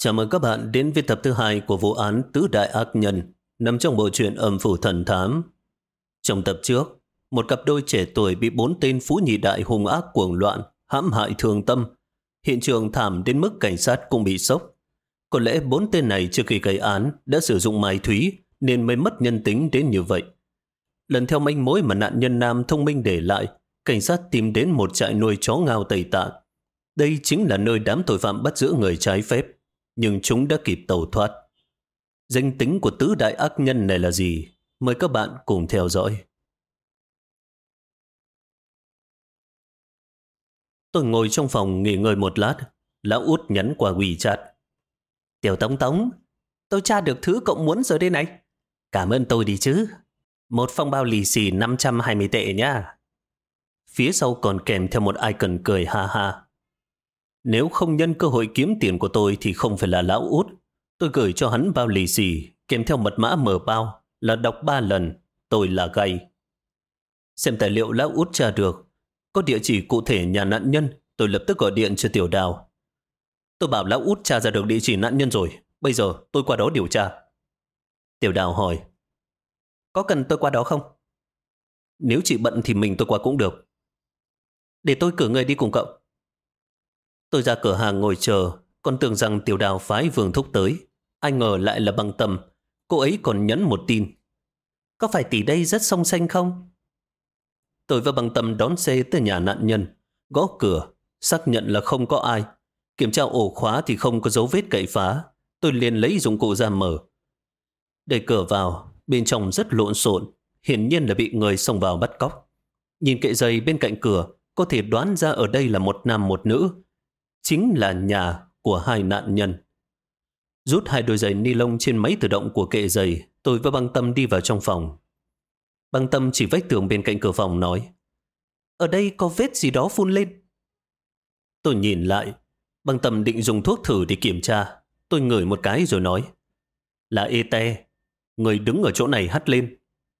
Chào mừng các bạn đến với tập thứ hai của vụ án Tứ Đại Ác Nhân nằm trong bộ truyện Âm Phủ Thần Thám. Trong tập trước, một cặp đôi trẻ tuổi bị 4 tên phú nhị đại hung ác cuồng loạn, hãm hại thương tâm. Hiện trường thảm đến mức cảnh sát cũng bị sốc. Có lẽ 4 tên này trước khi gây án đã sử dụng mai thúy nên mới mất nhân tính đến như vậy. Lần theo manh mối mà nạn nhân nam thông minh để lại, cảnh sát tìm đến một trại nuôi chó ngao Tây Tạng. Đây chính là nơi đám tội phạm bắt giữ người trái phép, nhưng chúng đã kịp tẩu thoát. Danh tính của tứ đại ác nhân này là gì? Mời các bạn cùng theo dõi. Tôi ngồi trong phòng nghỉ ngơi một lát, lão út nhắn qua WeChat. Tiểu Tống Tống, tôi tra được thứ cậu muốn rồi đây này. Cảm ơn tôi đi chứ. Một phong bao lì xì 520 tệ nhá. Phía sau còn kèm theo một icon cười ha ha. Nếu không nhân cơ hội kiếm tiền của tôi thì không phải là lão út. Tôi gửi cho hắn bao lì xì kèm theo mật mã mở bao là đọc 3 lần tôi là gay. Xem tài liệu lão út tra được có địa chỉ cụ thể nhà nạn nhân, tôi lập tức gọi điện cho Tiểu Đào. Tôi bảo lão út tra ra được địa chỉ nạn nhân rồi, bây giờ tôi qua đó điều tra. Tiểu Đào hỏi, có cần tôi qua đó không? Nếu chị bận thì mình tôi qua cũng được. Để tôi cử người đi cùng cậu. Tôi ra cửa hàng ngồi chờ, còn tưởng rằng Tiểu Đào phái Vương Thúc tới. Ai ngờ lại là Băng Tâm. Cô ấy còn nhắn một tin. Có phải tỷ đây rất song xanh không? Tôi và Băng Tâm đón xe tới nhà nạn nhân. Gõ cửa, xác nhận là không có ai. Kiểm tra ổ khóa thì không có dấu vết cậy phá. Tôi liền lấy dụng cụ ra mở. Đẩy cửa vào, bên trong rất lộn xộn. Hiển nhiên là bị người xông vào bắt cóc. Nhìn kệ giày bên cạnh cửa, có thể đoán ra ở đây là một nam một nữ. Chính là nhà của hai nạn nhân. Rút 2 đôi giày ni lông trên máy tự động của kệ giày, tôi và Băng Tâm đi vào trong phòng. Băng Tâm chỉ vách tường bên cạnh cửa phòng nói, ở đây có vết gì đó phun lên. Tôi nhìn lại, Băng Tâm định dùng thuốc thử để kiểm tra. Tôi ngửi một cái rồi nói, là ete, người đứng ở chỗ này hắt lên.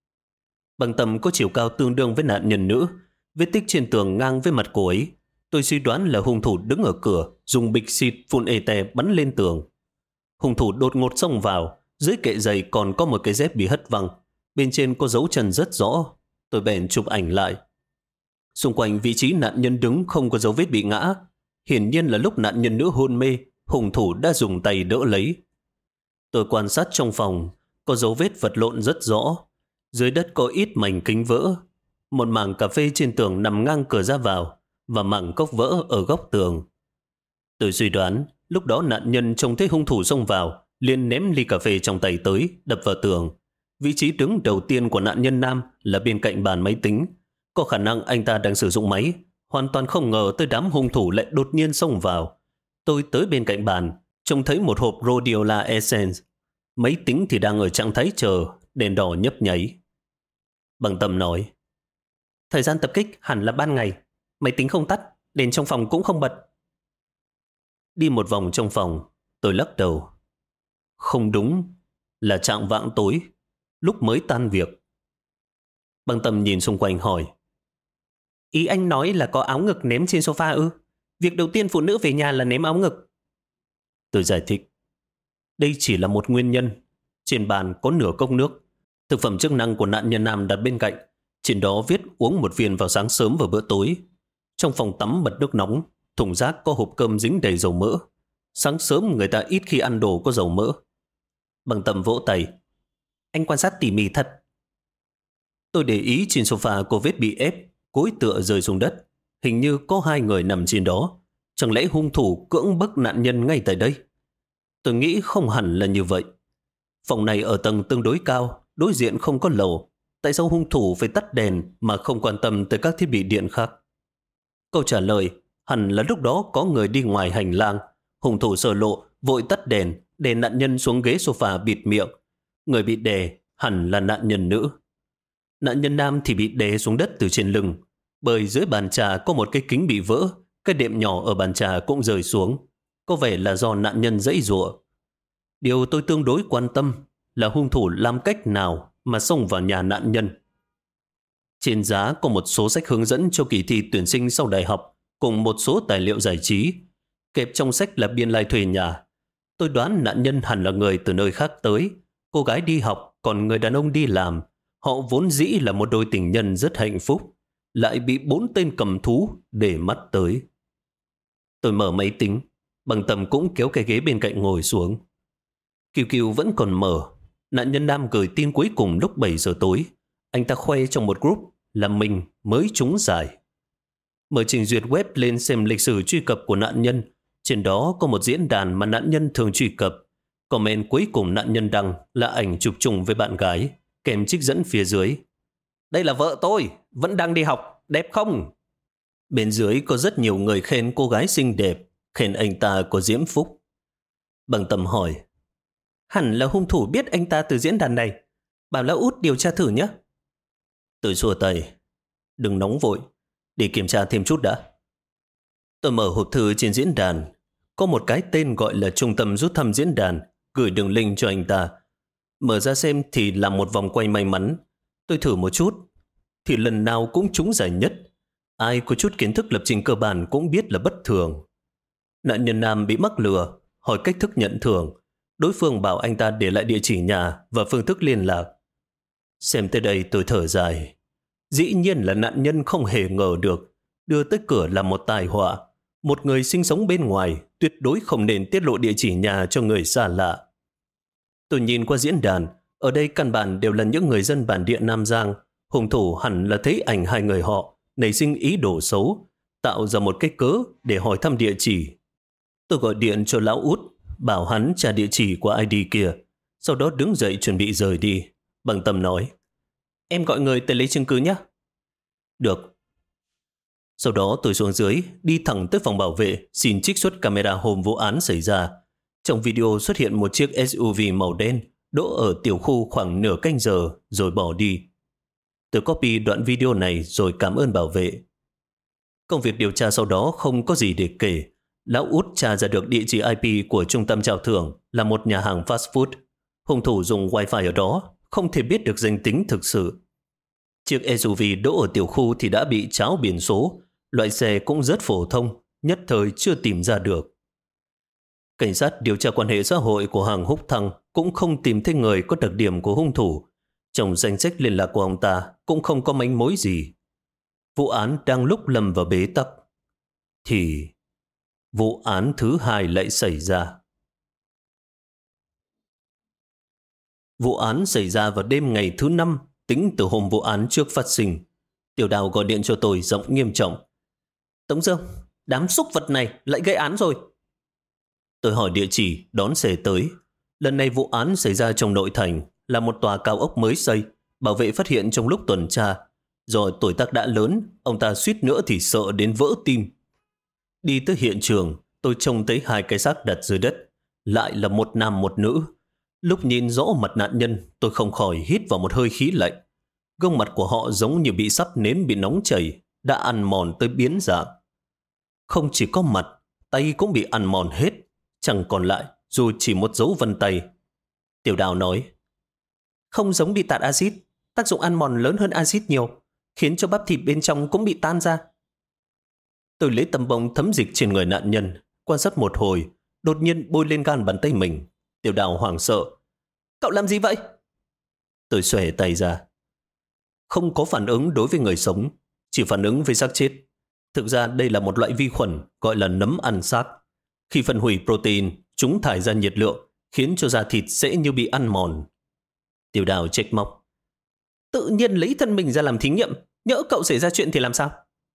Băng Tâm có chiều cao tương đương với nạn nhân nữ, vết tích trên tường ngang với mặt cô ấy. Tôi suy đoán là hung thủ đứng ở cửa, dùng bịch xịt phun ete bắn lên tường. Hung thủ đột ngột xông vào, dưới kệ giày còn có một cái dép bị hất văng. Bên trên có dấu chân rất rõ. Tôi bèn chụp ảnh lại. Xung quanh vị trí nạn nhân đứng không có dấu vết bị ngã. Hiển nhiên là lúc nạn nhân nữ hôn mê, hung thủ đã dùng tay đỡ lấy. Tôi quan sát trong phòng, có dấu vết vật lộn rất rõ. Dưới đất có ít mảnh kính vỡ. Một mảng cà phê trên tường nằm ngang cửa ra vào, và mảng cốc vỡ ở góc tường. Tôi suy đoán, lúc đó nạn nhân trông thấy hung thủ xông vào, liền ném ly cà phê trong tay tới, đập vào tường. Vị trí đứng đầu tiên của nạn nhân nam là bên cạnh bàn máy tính. Có khả năng anh ta đang sử dụng máy, hoàn toàn không ngờ tới đám hung thủ lại đột nhiên xông vào. Tôi tới bên cạnh bàn, trông thấy một hộp Rhodiola Essence. Máy tính thì đang ở trạng thái chờ, đèn đỏ nhấp nháy. Băng Tâm nói, thời gian tập kích hẳn là ban ngày. Máy tính không tắt, đèn trong phòng cũng không bật. Đi một vòng trong phòng, tôi lắc đầu. Không đúng, là chạng vạng tối, lúc mới tan việc. Băng Tâm nhìn xung quanh hỏi, ý anh nói là có áo ngực ném trên sofa ư? Việc đầu tiên phụ nữ về nhà là ném áo ngực. Tôi giải thích, đây chỉ là một nguyên nhân. Trên bàn có nửa cốc nước. Thực phẩm chức năng của nạn nhân nam đặt bên cạnh. Trên đó viết uống 1 viên vào sáng sớm và bữa tối. Trong phòng tắm bật nước nóng, thùng rác có hộp cơm dính đầy dầu mỡ. Sáng sớm người ta ít khi ăn đồ có dầu mỡ. Băng Tâm vỗ tay. Anh quan sát tỉ mỉ thật. Tôi để ý trên sofa có vết bị ép, gối tựa rơi xuống đất. Hình như có 2 người nằm trên đó. Chẳng lẽ hung thủ cưỡng bức nạn nhân ngay tại đây? Tôi nghĩ không hẳn là như vậy. Phòng này ở tầng tương đối cao, đối diện không có lầu. Tại sao hung thủ phải tắt đèn mà không quan tâm tới các thiết bị điện khác? Câu trả lời hẳn là lúc đó có người đi ngoài hành lang. Hung thủ sơ lộ, vội tắt đèn, để nạn nhân xuống ghế sofa bịt miệng. Người bị đè hẳn là nạn nhân nữ. Nạn nhân nam thì bị đè xuống đất từ trên lưng. Bởi dưới bàn trà có một cái kính bị vỡ, cái đệm nhỏ ở bàn trà cũng rơi xuống. Có vẻ là do nạn nhân giãy giụa. Điều tôi tương đối quan tâm là hung thủ làm cách nào mà xông vào nhà nạn nhân. Trên giá có một số sách hướng dẫn cho kỳ thi tuyển sinh sau đại học cùng một số tài liệu giải trí. Kẹp trong sách là biên lai thuê nhà. Tôi đoán nạn nhân hẳn là người từ nơi khác tới. Cô gái đi học, còn người đàn ông đi làm. Họ vốn dĩ là một đôi tình nhân rất hạnh phúc, lại bị 4 tên cầm thú để mắt tới. Tôi mở máy tính, Bằng Tầm cũng kéo cái ghế bên cạnh ngồi xuống. QQ vẫn còn mở. Nạn nhân nam gửi tin cuối cùng lúc 7 giờ tối. Anh ta khoe trong một group là mình mới trúng giải. Mở trình duyệt web lên xem lịch sử truy cập của nạn nhân. Trên đó có một diễn đàn mà nạn nhân thường truy cập. Comment cuối cùng nạn nhân đăng là ảnh chụp chung với bạn gái, kèm trích dẫn phía dưới. Đây là vợ tôi, vẫn đang đi học, đẹp không? Bên dưới có rất nhiều người khen cô gái xinh đẹp, khen anh ta có diễm phúc. Bằng Tầm hỏi, hẳn là hung thủ biết anh ta từ diễn đàn này. Bảo Lão Út điều tra thử nhé. Tôi xua tay, đừng nóng vội, để kiểm tra thêm chút đã. Tôi mở hộp thư trên diễn đàn. Có một cái tên gọi là Trung tâm rút thăm diễn đàn, gửi đường link cho anh ta. Mở ra xem thì là một vòng quay may mắn. Tôi thử một chút, thì lần nào cũng trúng giải nhất. Ai có chút kiến thức lập trình cơ bản cũng biết là bất thường. Nạn nhân nam bị mắc lừa, hỏi cách thức nhận thưởng. Đối phương bảo anh ta để lại địa chỉ nhà và phương thức liên lạc. Xem tới đây tôi thở dài. Dĩ nhiên là nạn nhân không hề ngờ được. Đưa tới cửa là một tai họa. Một người sinh sống bên ngoài tuyệt đối không nên tiết lộ địa chỉ nhà cho người xa lạ. Tôi nhìn qua diễn đàn. Ở đây căn bản đều là những người dân bản địa Nam Giang. Hung thủ hẳn là thấy ảnh hai người họ nảy sinh ý đồ xấu, tạo ra một cái cớ để hỏi thăm địa chỉ. Tôi gọi điện cho Lão Út, bảo hắn trả địa chỉ của ID kia, sau đó đứng dậy chuẩn bị rời đi. Bằng Tầm nói, em gọi người tới lấy chứng cứ nhé. Được. Sau đó tôi xuống dưới, đi thẳng tới phòng bảo vệ, xin trích xuất camera hôm vụ án xảy ra. Trong video xuất hiện một chiếc SUV màu đen đỗ ở tiểu khu khoảng nửa canh giờ rồi bỏ đi. Tôi copy đoạn video này rồi cảm ơn bảo vệ. Công việc điều tra sau đó không có gì để kể. Lão Út tra ra được địa chỉ IP của trung tâm trao thưởng là một nhà hàng fast food. Hung thủ dùng wifi ở đó, không thể biết được danh tính thực sự. Chiếc SUV đỗ ở tiểu khu thì đã bị tráo biển số, loại xe cũng rất phổ thông, nhất thời chưa tìm ra được. Cảnh sát điều tra quan hệ xã hội của Hàng Húc Thăng cũng không tìm thấy người có đặc điểm của hung thủ. Trong danh sách liên lạc của ông ta cũng không có manh mối gì. Vụ án đang lúc lâm vào bế tắc, thì vụ án thứ hai lại xảy ra. Vụ án xảy ra vào đêm ngày thứ 5, tính từ hôm vụ án trước phát sinh. Tiểu Đào gọi điện cho tôi giọng nghiêm trọng. Tống Dương, đám súc vật này lại gây án rồi. Tôi hỏi địa chỉ, đón xe tới. Lần này vụ án xảy ra trong nội thành, là một tòa cao ốc mới xây. Bảo vệ phát hiện trong lúc tuần tra. Do tuổi tác đã lớn, ông ta suýt nữa thì sợ đến vỡ tim. Đi tới hiện trường, tôi trông thấy 2 cái xác đặt dưới đất. Lại là một nam một nữ. Lúc nhìn rõ mặt nạn nhân, tôi không khỏi hít vào một hơi khí lạnh. Gương mặt của họ giống như bị sắp nến bị nóng chảy, đã ăn mòn tới biến dạng. Không chỉ có mặt, tay cũng bị ăn mòn hết, chẳng còn lại dù chỉ một dấu vân tay. Tiểu Đào nói, không giống bị tạt axit, tác dụng ăn mòn lớn hơn axit nhiều, khiến cho bắp thịt bên trong cũng bị tan ra. Tôi lấy tấm bông thấm dịch trên người nạn nhân, quan sát một hồi, đột nhiên bôi lên gan bàn tay mình. Tiểu Đào hoảng sợ, cậu làm gì vậy? Tôi xòe tay ra. Không có phản ứng đối với người sống, chỉ phản ứng với xác chết. Thực ra đây là một loại vi khuẩn gọi là nấm ăn xác. Khi phân hủy protein, chúng thải ra nhiệt lượng, khiến cho da thịt sẽ như bị ăn mòn. Tiểu Đào trách móc, tự nhiên lấy thân mình ra làm thí nghiệm, nhỡ cậu xảy ra chuyện thì làm sao?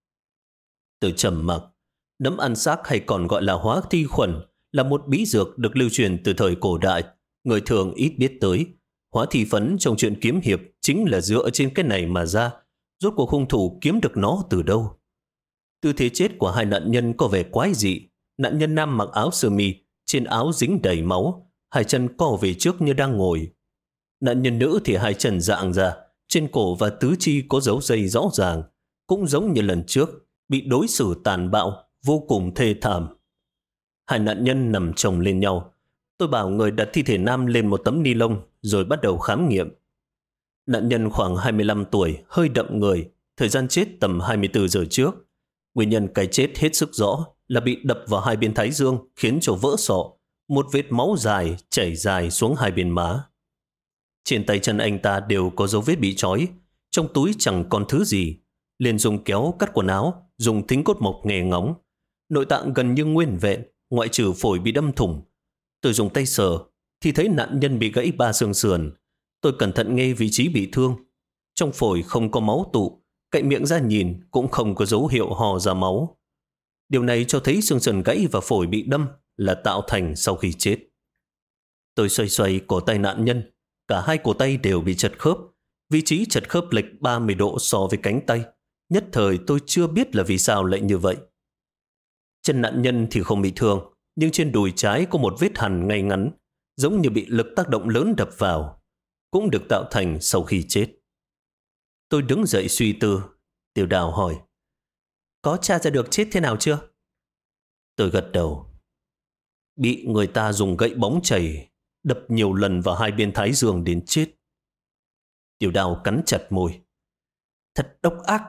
Tôi trầm mặc. Nấm ăn xác hay còn gọi là hóa thi khuẩn là một bí dược được lưu truyền từ thời cổ đại, người thường ít biết tới. Hóa thi phấn trong truyện kiếm hiệp chính là dựa trên cái này mà ra. Rốt cuộc hung thủ kiếm được nó từ đâu? Tư thế chết của 2 nạn nhân có vẻ quái dị. Nạn nhân nam mặc áo sơ mi, trên áo dính đầy máu, 2 chân co về trước như đang ngồi. Nạn nhân nữ thì 2 chân dạng ra, trên cổ và tứ chi có dấu dây rõ ràng, cũng giống như lần trước, bị đối xử tàn bạo, vô cùng thê thảm. 2 nạn nhân nằm chồng lên nhau. Tôi bảo người đặt thi thể nam lên một tấm ni lông rồi bắt đầu khám nghiệm. Nạn nhân khoảng 25 tuổi, hơi đậm người, thời gian chết tầm 24 giờ trước. Nguyên nhân cái chết hết sức rõ là bị đập vào 2 bên thái dương khiến cho vỡ sọ, một vết máu dài chảy dài xuống hai bên má. Trên tay chân anh ta đều có dấu vết bị trói, trong túi chẳng còn thứ gì. Liền dùng kéo cắt quần áo, dùng thính cốt mộc nghề ngóng. Nội tạng gần như nguyên vẹn, ngoại trừ phổi bị đâm thủng. Tôi dùng tay sờ thì thấy nạn nhân bị gãy 3 xương sườn. Tôi cẩn thận nghe vị trí bị thương. Trong phổi không có máu tụ, cạnh miệng ra nhìn cũng không có dấu hiệu hò ra máu. Điều này cho thấy xương sườn gãy và phổi bị đâm là tạo thành sau khi chết. Tôi xoay xoay cổ tay nạn nhân, cả hai cổ tay đều bị chật khớp. Vị trí chật khớp lệch 30 độ so với cánh tay. Nhất thời tôi chưa biết là vì sao lại như vậy. Chân nạn nhân thì không bị thương, nhưng trên đùi trái có một vết hằn ngay ngắn, giống như bị lực tác động lớn đập vào, cũng được tạo thành sau khi chết. Tôi đứng dậy suy tư. Tiểu Đào hỏi, có tra ra được chết thế nào chưa? Tôi gật đầu. Bị người ta dùng gậy bóng chảy đập nhiều lần vào hai bên thái dương đến chết. Tiểu Đào cắn chặt môi. Thật độc ác.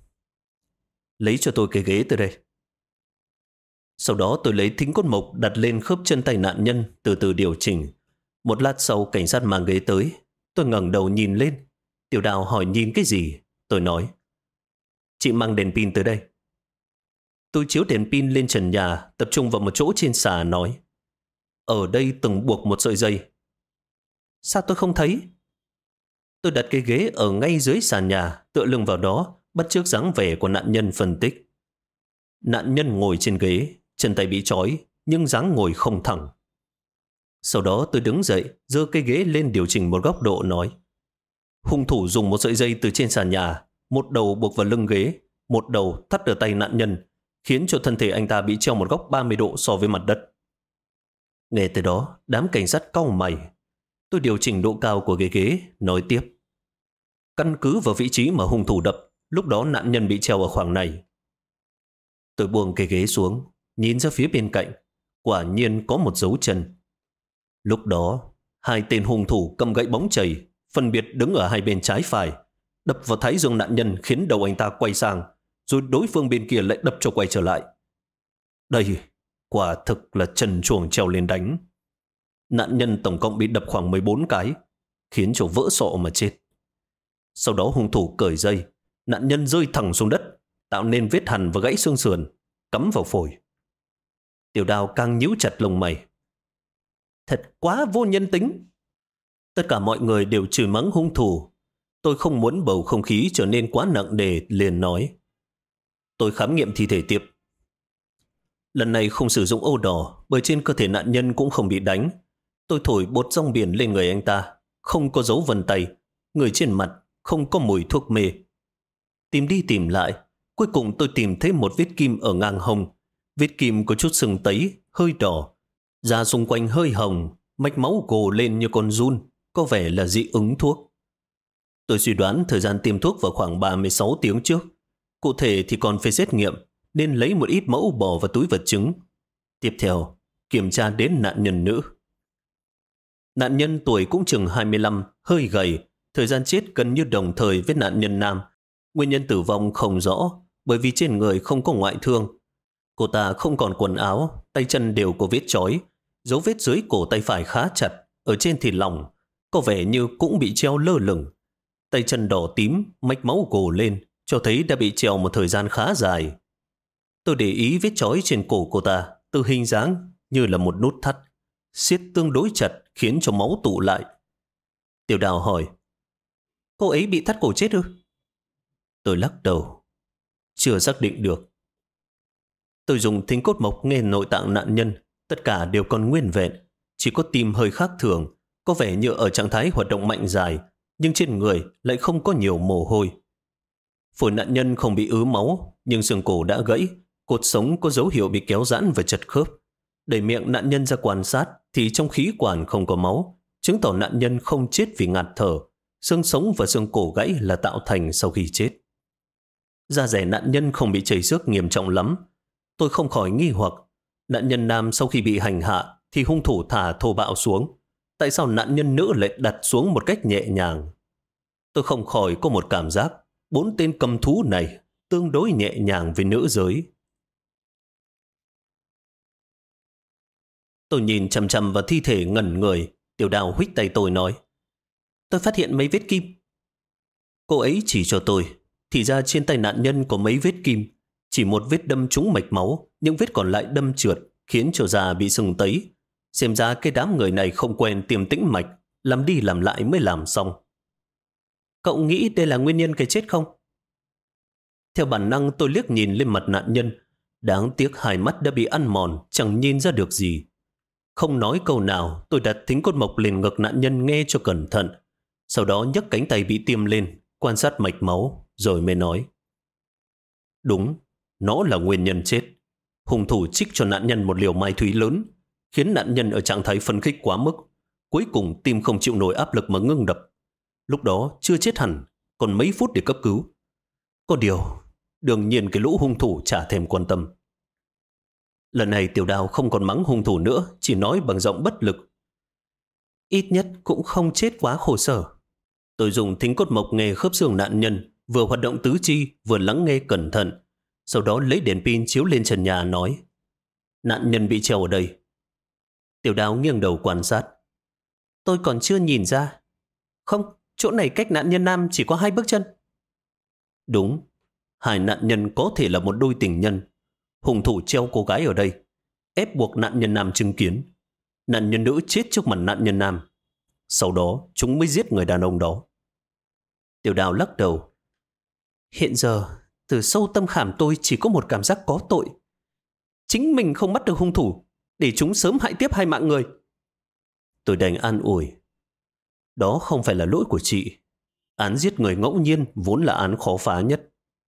Lấy cho tôi cái ghế từ đây. Sau đó tôi lấy thính cốt mộc đặt lên khớp chân tay nạn nhân, từ từ điều chỉnh. Một lát sau cảnh sát mang ghế tới. Tôi ngẩng đầu nhìn lên. Tiểu Đào hỏi nhìn cái gì? Tôi nói, chị mang đèn pin tới đây. Tôi chiếu đèn pin lên trần nhà, tập trung vào một chỗ trên xà nói, ở đây từng buộc một sợi dây. Sao tôi không thấy? Tôi đặt cái ghế ở ngay dưới sàn nhà, tựa lưng vào đó, bắt chước dáng vẻ của nạn nhân phân tích. Nạn nhân ngồi trên ghế, chân tay bị trói, nhưng dáng ngồi không thẳng. Sau đó tôi đứng dậy, giơ cái ghế lên điều chỉnh một góc độ nói, hung thủ dùng một sợi dây từ trên sàn nhà, một đầu buộc vào lưng ghế, một đầu thắt ở tay nạn nhân, khiến cho thân thể anh ta bị treo một góc 30 độ so với mặt đất. Nghe từ đó, đám cảnh sát cau mày. Tôi điều chỉnh độ cao của cái ghế, nói tiếp. Căn cứ vào vị trí mà hung thủ đập, lúc đó nạn nhân bị treo ở khoảng này. Tôi buông cái ghế xuống, nhìn ra phía bên cạnh. Quả nhiên có một dấu chân. Lúc đó, hai tên hung thủ cầm gậy bóng chày, phân biệt đứng ở hai bên trái phải, đập vào thái dương nạn nhân khiến đầu anh ta quay sang, rồi đối phương bên kia lại đập cho quay trở lại. Đây, quả thực là trần truồng trèo lên đánh. Nạn nhân tổng cộng bị đập khoảng 14 cái, khiến cho vỡ sọ mà chết. Sau đó hung thủ cởi dây, nạn nhân rơi thẳng xuống đất, tạo nên vết hằn và gãy xương sườn, cắm vào phổi. Tiểu Đào càng nhíu chặt lông mày. Thật quá vô nhân tính. Tất cả mọi người đều chửi mắng hung thủ. Tôi không muốn bầu không khí trở nên quá nặng nề, liền nói. Tôi khám nghiệm thi thể tiếp. Lần này không sử dụng ô đỏ, bởi trên cơ thể nạn nhân cũng không bị đánh. Tôi thổi bột rong biển lên người anh ta, không có dấu vân tay, người trên mặt không có mùi thuốc mê. Tìm đi tìm lại, cuối cùng tôi tìm thấy một vết kim ở ngang hông. Vết kim có chút sưng tấy, hơi đỏ, da xung quanh hơi hồng, mạch máu gồ lên như con giun, có vẻ là dị ứng thuốc. Tôi suy đoán thời gian tiêm thuốc vào khoảng 36 tiếng trước. Cụ thể thì còn phải xét nghiệm, nên lấy một ít mẫu bỏ vào túi vật chứng. Tiếp theo, kiểm tra đến nạn nhân nữ. Nạn nhân tuổi cũng chừng 25, hơi gầy, thời gian chết gần như đồng thời với nạn nhân nam. Nguyên nhân tử vong không rõ, bởi vì trên người không có ngoại thương. Cô ta không còn quần áo, tay chân đều có vết chói, dấu vết dưới cổ tay phải khá chặt, ở trên thì lỏng, có vẻ như cũng bị treo lơ lửng. Tay chân đỏ tím, mạch máu gồ lên, cho thấy đã bị treo một thời gian khá dài. Tôi để ý vết chói trên cổ cô ta, từ hình dáng như là một nút thắt, siết tương đối chặt khiến cho máu tụ lại. Tiểu Đào hỏi, cô ấy bị thắt cổ chết ư? Tôi lắc đầu, chưa xác định được. Tôi dùng thính cốt mộc nghe nội tạng nạn nhân, tất cả đều còn nguyên vẹn, chỉ có tim hơi khác thường, có vẻ như ở trạng thái hoạt động mạnh dài, nhưng trên người lại không có nhiều mồ hôi. Phổi nạn nhân không bị ứ máu, nhưng xương cổ đã gãy, cột sống có dấu hiệu bị kéo giãn và chật khớp. Đẩy miệng nạn nhân ra quan sát thì trong khí quản không có máu, chứng tỏ nạn nhân không chết vì ngạt thở. Xương sống và xương cổ gãy là tạo thành sau khi chết. Da dẻ nạn nhân không bị chảy xước nghiêm trọng lắm. Tôi không khỏi nghi hoặc, nạn nhân nam sau khi bị hành hạ thì hung thủ thả thô bạo xuống. Tại sao nạn nhân nữ lại đặt xuống một cách nhẹ nhàng? Tôi không khỏi có một cảm giác 4 tên cầm thú này tương đối nhẹ nhàng với nữ giới. Tôi nhìn chằm chằm vào thi thể ngẩn người. Tiểu Đào huých tay tôi nói, tôi phát hiện mấy vết kim. Cô ấy chỉ cho tôi, thì ra trên tay nạn nhân có mấy vết kim. Chỉ một vết đâm trúng mạch máu, những vết còn lại đâm trượt, khiến cho da bị sưng tấy. Xem ra cái đám người này không quen tiêm tĩnh mạch, làm đi làm lại mới làm xong. Cậu nghĩ đây là nguyên nhân cái chết không? Theo bản năng tôi liếc nhìn lên mặt nạn nhân. Đáng tiếc hai mắt đã bị ăn mòn, chẳng nhìn ra được gì. Không nói câu nào, tôi đặt thính cốt mộc lên ngực nạn nhân nghe cho cẩn thận. Sau đó nhấc cánh tay bị tiêm lên, quan sát mạch máu, rồi mới nói. Đúng, nó là nguyên nhân chết. Hung thủ trích cho nạn nhân một liều mai thúy lớn, khiến nạn nhân ở trạng thái phấn khích quá mức. Cuối cùng tim không chịu nổi áp lực mà ngưng đập. Lúc đó chưa chết hẳn, còn mấy phút để cấp cứu. Có điều, đương nhiên cái lũ hung thủ chả thèm quan tâm. Lần này Tiểu Đào không còn mắng hung thủ nữa, chỉ nói bằng giọng bất lực. Ít nhất cũng không chết quá khổ sở. Tôi dùng thính cốt mộc nghe khớp xương nạn nhân, vừa hoạt động tứ chi, vừa lắng nghe cẩn thận. Sau đó lấy đèn pin chiếu lên trần nhà nói, nạn nhân bị treo ở đây. Tiểu Đào nghiêng đầu quan sát. Tôi còn chưa nhìn ra. Không, chỗ này cách nạn nhân nam chỉ có 2 bước chân. Đúng, hai nạn nhân có thể là một đôi tình nhân. Hung thủ treo cô gái ở đây, ép buộc nạn nhân nam chứng kiến. Nạn nhân nữ chết trước mặt nạn nhân nam. Sau đó chúng mới giết người đàn ông đó. Tiểu Đào lắc đầu. Hiện giờ, từ sâu tâm khảm tôi chỉ có một cảm giác có tội. Chính mình không bắt được hung thủ, để chúng sớm hại tiếp 2 mạng người. Tôi đành an ủi. Đó không phải là lỗi của chị. Án giết người ngẫu nhiên vốn là án khó phá nhất.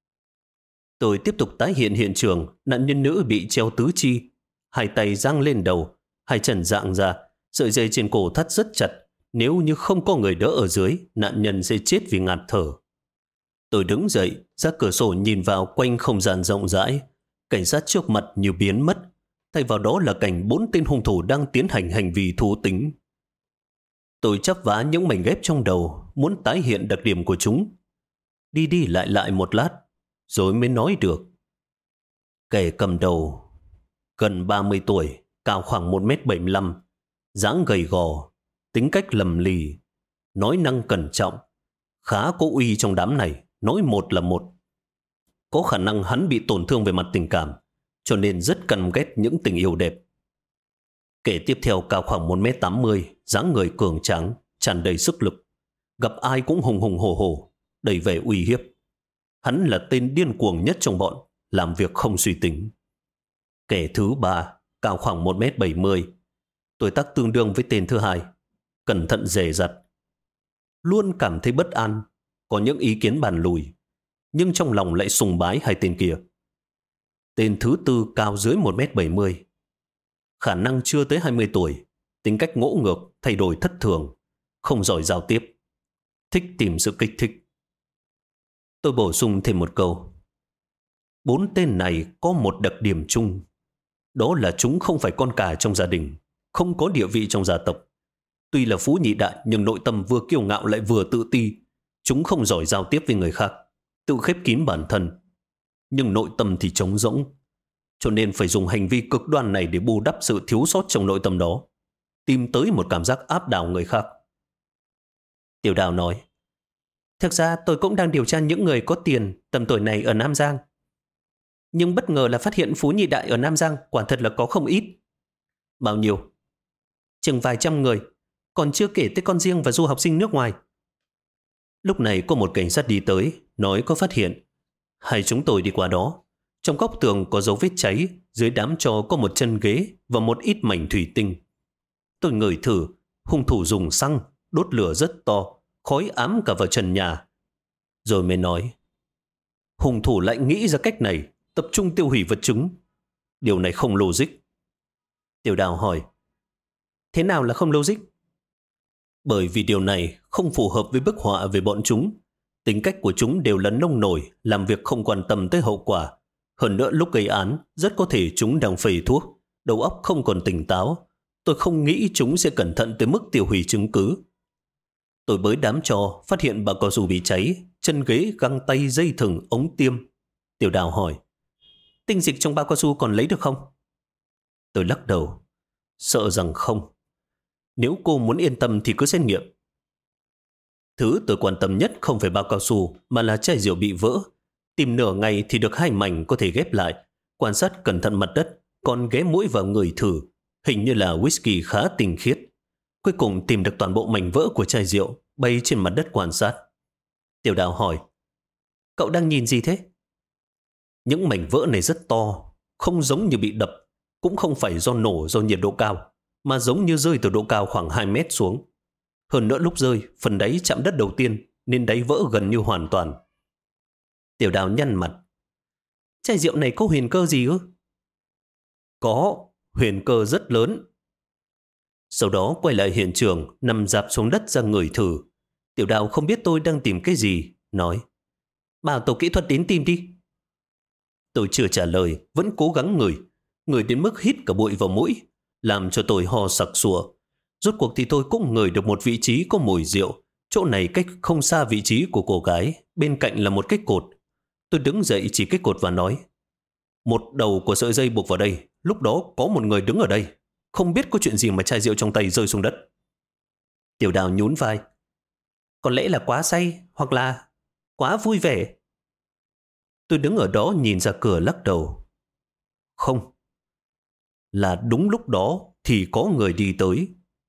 Tôi tiếp tục tái hiện hiện trường. Nạn nhân nữ bị treo tứ chi, 2 tay giang lên đầu, 2 chân dạng ra, sợi dây trên cổ thắt rất chặt. Nếu như không có người đỡ ở dưới, nạn nhân sẽ chết vì ngạt thở. Tôi đứng dậy, ra cửa sổ nhìn vào quanh không gian rộng rãi. Cảnh sát trước mặt như biến mất. Thay vào đó là cảnh 4 tên hung thủ đang tiến hành hành vi thú tính. Tôi chắp vá những mảnh ghép trong đầu, muốn tái hiện đặc điểm của chúng. Đi đi lại lại một lát, rồi mới nói được. Kẻ cầm đầu, gần 30 tuổi, cao khoảng 1m75, dáng gầy gò, tính cách lầm lì, nói năng cẩn trọng, khá có uy trong đám này, nói một là một. Có khả năng hắn bị tổn thương về mặt tình cảm, cho nên rất căm ghét những tình yêu đẹp. Kẻ tiếp theo cao khoảng 1m80, dáng người cường tráng, tràn đầy sức lực, gặp ai cũng hùng hùng hổ hổ, đầy vẻ uy hiếp. Hắn là tên điên cuồng nhất trong bọn, làm việc không suy tính. Kẻ thứ 3 cao khoảng 1m70, tuổi tác tương đương với tên thứ 2, cẩn thận dè dặt, luôn cảm thấy bất an, có những ý kiến bàn lùi, nhưng trong lòng lại sùng bái 2 tên kia. Tên thứ 4 cao dưới 1m70, khả năng chưa tới 20 tuổi, tính cách ngỗ ngược, thay đổi thất thường, không giỏi giao tiếp, thích tìm sự kích thích. Tôi bổ sung thêm một câu. 4 tên này có một đặc điểm chung, đó là chúng không phải con cả trong gia đình, không có địa vị trong gia tộc. Tuy là phú nhị đại nhưng nội tâm vừa kiêu ngạo lại vừa tự ti. Chúng không giỏi giao tiếp với người khác, tự khép kín bản thân, nhưng nội tâm thì trống rỗng. Cho nên phải dùng hành vi cực đoan này để bù đắp sự thiếu sót trong nội tâm đó, tìm tới một cảm giác áp đảo người khác. Tiểu Đào nói, thực ra tôi cũng đang điều tra những người có tiền tầm tuổi này ở Nam Giang. Nhưng bất ngờ là phát hiện phú nhị đại ở Nam Giang quả thật là có không ít. Bao nhiêu? Chừng vài trăm người, còn chưa kể tới con riêng và du học sinh nước ngoài. Lúc này có một cảnh sát đi tới, nói có phát hiện. Hai chúng tôi đi qua đó. Trong góc tường có dấu vết cháy, dưới đám tro có một chân ghế và một ít mảnh thủy tinh. Tôi ngửi thử, hung thủ dùng xăng, đốt lửa rất to, khói ám cả vào trần nhà. Rồi mới nói, hung thủ lại nghĩ ra cách này, tập trung tiêu hủy vật chứng. Điều này không logic. Tiểu Đào hỏi, thế nào là không logic? Bởi vì điều này không phù hợp với bức họa về bọn chúng. Tính cách của chúng đều là nông nổi, làm việc không quan tâm tới hậu quả. Hơn nữa lúc gây án, rất có thể chúng đang phê thuốc, đầu óc không còn tỉnh táo. Tôi không nghĩ chúng sẽ cẩn thận tới mức tiêu hủy chứng cứ. Tôi bới đám tro, phát hiện bao cao su bị cháy, chân ghế, găng tay, dây thừng, ống tiêm. Tiểu Đào hỏi, tinh dịch trong bao cao su còn lấy được không? Tôi lắc đầu. Sợ rằng không. Nếu cô muốn yên tâm thì cứ xét nghiệm. Thứ tôi quan tâm nhất không phải bao cao su mà là chai rượu bị vỡ. Tìm nửa ngày thì được 2 mảnh có thể ghép lại. Quan sát cẩn thận mặt đất, còn ghé mũi vào người thử. Hình như là whisky khá tinh khiết. Cuối cùng tìm được toàn bộ mảnh vỡ của chai rượu bay trên mặt đất quan sát. Tiểu Đào hỏi, cậu đang nhìn gì thế? Những mảnh vỡ này rất to, không giống như bị đập, cũng không phải do nổ do nhiệt độ cao, mà giống như rơi từ độ cao khoảng 2 mét xuống. Hơn nữa lúc rơi, phần đáy chạm đất đầu tiên nên đáy vỡ gần như hoàn toàn. Tiểu Đào nhăn mặt. Chai rượu này có huyền cơ gì ư? Có, huyền cơ rất lớn. Sau đó quay lại hiện trường, nằm rạp xuống đất ra ngửi thử. Tiểu Đào không biết tôi đang tìm cái gì, nói, bảo tổ kỹ thuật đến tìm đi. Tôi chưa trả lời, vẫn cố gắng ngửi đến mức hít cả bụi vào mũi, làm cho tôi ho sặc sụa. Rốt cuộc thì tôi cũng ngửi được một vị trí có mùi rượu. Chỗ này cách không xa vị trí của cô gái, bên cạnh là một cái cột. Tôi đứng dậy chỉ cái cột và nói, một đầu của sợi dây buộc vào đây, lúc đó có một người đứng ở đây. Không biết có chuyện gì mà chai rượu trong tay rơi xuống đất. Tiểu Đào nhún vai. Có lẽ là quá say, hoặc là quá vui vẻ. Tôi đứng ở đó nhìn ra cửa lắc đầu. Không. Là đúng lúc đó thì có người đi tới.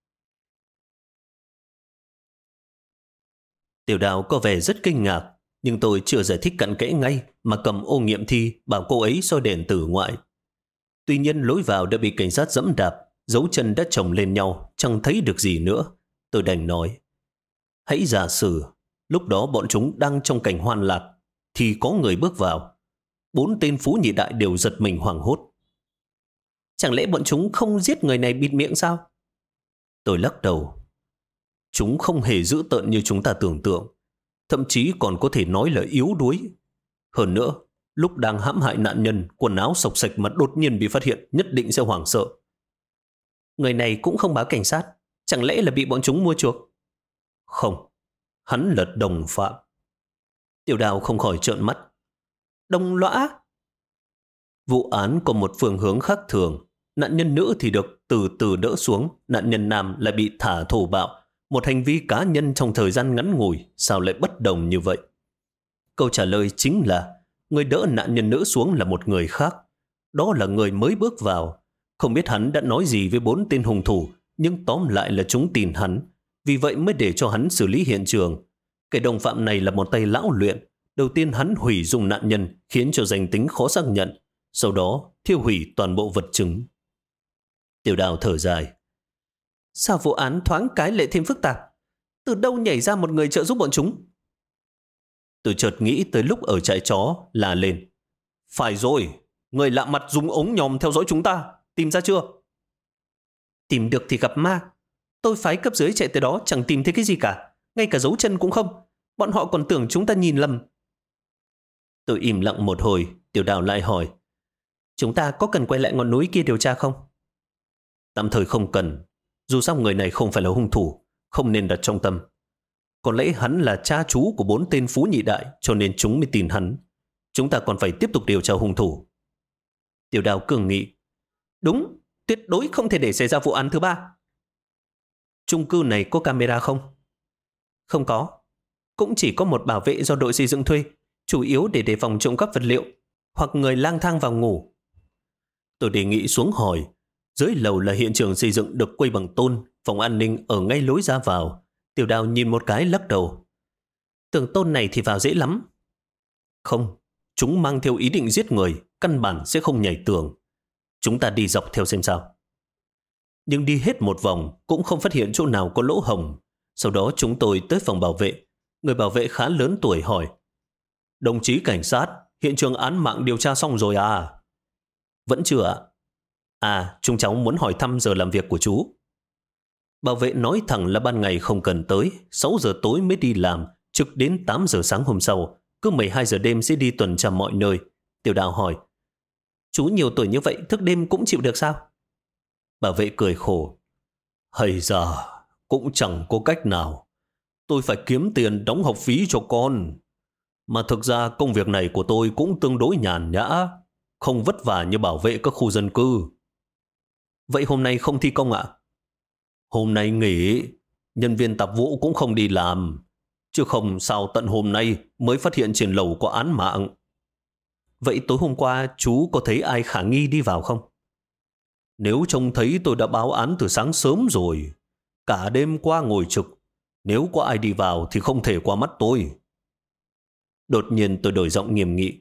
Tiểu Đào có vẻ rất kinh ngạc, nhưng tôi chưa giải thích cặn kẽ ngay mà cầm ô nghiệm thi bảo cô ấy soi đèn tử ngoại. Tuy nhiên lối vào đã bị cảnh sát dẫm đạp, dấu chân đã chồng lên nhau, chẳng thấy được gì nữa. Tôi đành nói, hãy giả sử lúc đó bọn chúng đang trong cảnh hoan lạc thì có người bước vào. 4 tên phú nhị đại đều giật mình hoảng hốt. Chẳng lẽ bọn chúng không giết người này bịt miệng sao? Tôi lắc đầu. Chúng không hề dữ tợn như chúng ta tưởng tượng, thậm chí còn có thể nói là yếu đuối. Hơn nữa, lúc đang hãm hại nạn nhân, quần áo xộc xệch mà đột nhiên bị phát hiện, nhất định sẽ hoảng sợ. Người này cũng không báo cảnh sát, chẳng lẽ là bị bọn chúng mua chuộc? Không, hắn là đồng phạm. Tiểu Đào không khỏi trợn mắt. Đồng lõa? Vụ án có một phương hướng khác thường. Nạn nhân nữ thì được từ từ đỡ xuống, nạn nhân nam lại bị thả thô bạo. Một hành vi cá nhân trong thời gian ngắn ngủi, sao lại bất đồng như vậy? Câu trả lời chính là người đỡ nạn nhân nữ xuống là một người khác. Đó là người mới bước vào. Không biết hắn đã nói gì với 4 tên hung thủ, nhưng tóm lại là chúng tin hắn. Vì vậy mới để cho hắn xử lý hiện trường. Kẻ đồng phạm này là một tay lão luyện. Đầu tiên hắn hủy dung nạn nhân, khiến cho danh tính khó xác nhận. Sau đó thiêu hủy toàn bộ vật chứng. Tiểu Đào thở dài. Sao vụ án thoáng cái lại thêm phức tạp? Từ đâu nhảy ra một người trợ giúp bọn chúng? Tôi chợt nghĩ tới lúc ở trại chó là lên. Phải rồi, người lạ mặt dùng ống nhòm theo dõi chúng ta. Tìm ra chưa? Tìm được thì gặp ma. Tôi phái cấp dưới chạy tới đó chẳng tìm thấy cái gì cả. Ngay cả dấu chân cũng không. Bọn họ còn tưởng chúng ta nhìn lầm. Tôi im lặng một hồi. Tiểu Đào lại hỏi, chúng ta có cần quay lại ngọn núi kia điều tra không? Tạm thời không cần. Dù sao người này không phải là hung thủ, không nên đặt trong tâm. Có lẽ hắn là cha chú của 4 tên phú nhị đại, cho nên chúng mới tin hắn. Chúng ta còn phải tiếp tục điều tra hung thủ. Tiểu Đào cường nghị. Đúng, tuyệt đối không thể để xảy ra vụ án thứ 3. Chung cư này có camera không? Không có. Cũng chỉ có một bảo vệ do đội xây dựng thuê, chủ yếu để đề phòng trộm cắp vật liệu hoặc người lang thang vào ngủ. Tôi đề nghị xuống hỏi. Dưới lầu là hiện trường xây dựng được quây bằng tôn, phòng an ninh ở ngay lối ra vào. Tiểu Đào nhìn một cái lắc đầu. Tường tôn này thì vào dễ lắm. Không, chúng mang theo ý định giết người, căn bản sẽ không nhảy tường. Chúng ta đi dọc theo xem sao. Nhưng đi hết một vòng cũng không phát hiện chỗ nào có lỗ hổng. Sau đó chúng tôi tới phòng bảo vệ. Người bảo vệ khá lớn tuổi hỏi, đồng chí cảnh sát, hiện trường án mạng điều tra xong rồi à? Vẫn chưa ạ. À, chúng cháu muốn hỏi thăm giờ làm việc của chú. Bảo vệ nói thẳng là ban ngày không cần tới, 6 giờ tối mới đi làm, trực đến 8 giờ sáng hôm sau, cứ 12 giờ đêm sẽ đi tuần tra mọi nơi. Tiểu Đào hỏi, chú nhiều tuổi như vậy thức đêm cũng chịu được sao? Bảo vệ cười khổ, hay giờ cũng chẳng có cách nào. Tôi phải kiếm tiền đóng học phí cho con. Mà thực ra công việc này của tôi cũng tương đối nhàn nhã, không vất vả như bảo vệ các khu dân cư. Vậy hôm nay không thi công ạ? Hôm nay nghỉ, nhân viên tạp vụ cũng không đi làm. Chứ không sao tận hôm nay mới phát hiện trên lầu có án mạng. Vậy tối hôm qua chú có thấy ai khả nghi đi vào không? Nếu trông thấy tôi đã báo án từ sáng sớm rồi. Cả đêm qua ngồi trực. Nếu có ai đi vào thì không thể qua mắt tôi. Đột nhiên tôi đổi giọng nghiêm nghị.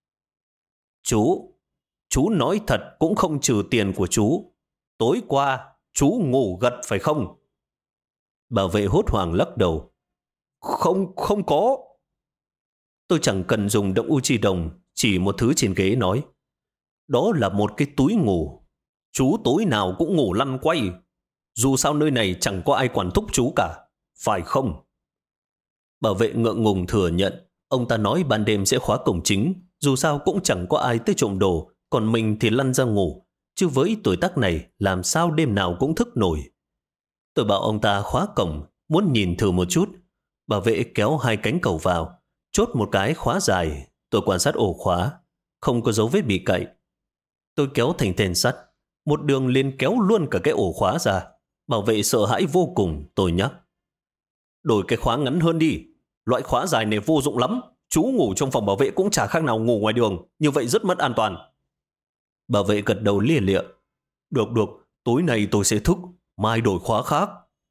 Chú nói thật cũng không trừ tiền của chú. Tối qua chú ngủ gật phải không? Bảo vệ hốt hoảng lắc đầu. Không có. Tôi chẳng cần dùng động u chi đồng, chỉ một thứ trên ghế nói. Đó là một cái túi ngủ. Chú tối nào cũng ngủ lăn quay. Dù sao nơi này chẳng có ai quản thúc chú cả. Phải không? Bảo vệ ngượng ngùng thừa nhận. Ông ta nói ban đêm sẽ khóa cổng chính. Dù sao cũng chẳng có ai tới trộm đồ. Còn mình thì lăn ra ngủ. Chứ với tuổi tác này làm sao đêm nào cũng thức nổi. Tôi bảo ông ta khóa cổng, muốn nhìn thử một chút. Bảo vệ kéo hai cánh cổng vào, chốt một cái khóa dài. Tôi quan sát ổ khóa, không có dấu vết bị cậy. Tôi kéo thành then sắt, một đường liền kéo luôn cả cái ổ khóa ra. Bảo vệ sợ hãi vô cùng, tôi nhắc. Đổi cái khóa ngắn hơn đi, loại khóa dài này vô dụng lắm. Chú ngủ trong phòng bảo vệ cũng chả khác nào ngủ ngoài đường, như vậy rất mất an toàn. Bảo vệ gật đầu lia lịa. Được, tối nay tôi sẽ thức, mai đổi khóa khác.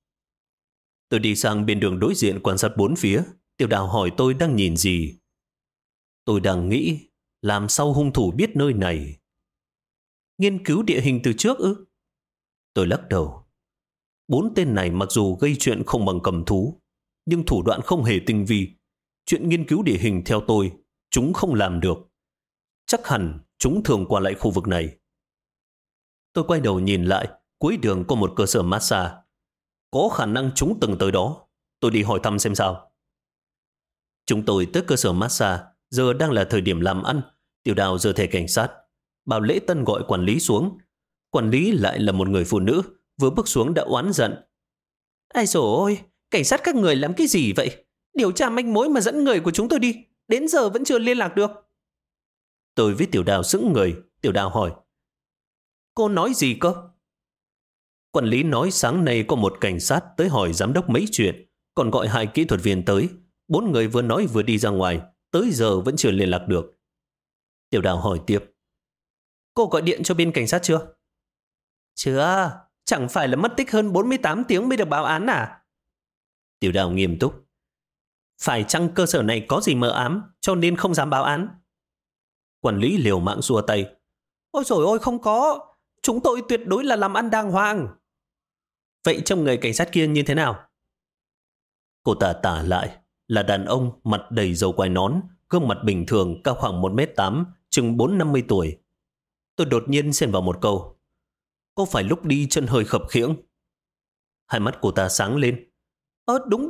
Tôi đi sang bên đường đối diện quan sát bốn phía. Tiểu Đào hỏi tôi đang nhìn gì. Tôi đang nghĩ, làm sao hung thủ biết nơi này? Nghiên cứu địa hình từ trước ư? Tôi lắc đầu. 4 tên này mặc dù gây chuyện không bằng cầm thú, nhưng thủ đoạn không hề tinh vi. Chuyện nghiên cứu địa hình theo tôi, chúng không làm được. Chắc hẳn chúng thường qua lại khu vực này. Tôi quay đầu nhìn lại, cuối đường có một cơ sở massage. Có khả năng chúng từng tới đó. Tôi đi hỏi thăm xem sao. Chúng tôi tới cơ sở massage. Giờ đang là thời điểm làm ăn. Tiểu Đào giơ thẻ cảnh sát. Bảo Lễ Tân gọi quản lý xuống. Quản lý lại là một người phụ nữ. Vừa bước xuống đã oán giận. Ai dồi ôi, cảnh sát các người làm cái gì vậy? Điều tra manh mối mà dẫn người của chúng tôi đi. Đến giờ vẫn chưa liên lạc được. Tôi với Tiểu Đào sững người. Tiểu Đào hỏi. Cô nói gì cơ? Quản lý nói sáng nay có một cảnh sát tới hỏi giám đốc mấy chuyện, còn gọi 2 kỹ thuật viên tới. 4 người vừa nói vừa đi ra ngoài, tới giờ vẫn chưa liên lạc được. Tiểu Đào hỏi tiếp. Cô gọi điện cho bên cảnh sát chưa? Chưa, chẳng phải là mất tích hơn 48 tiếng mới được báo án à? Tiểu Đào nghiêm túc. Phải chăng cơ sở này có gì mờ ám cho nên không dám báo án? Quản lý liều mạng xua tay. Ôi dồi ôi, không có. Chúng tôi tuyệt đối là làm ăn đàng hoàng. Vậy trong người cảnh sát kia như thế nào? Cô ta tả lại là đàn ông mặt đầy râu quai nón, gương mặt bình thường, cao khoảng 1m8, chừng 40-50 tuổi. Tôi đột nhiên xen vào một câu. Có phải lúc đi chân hơi khập khiễng? Hai mắt cô ta sáng lên. Đúng.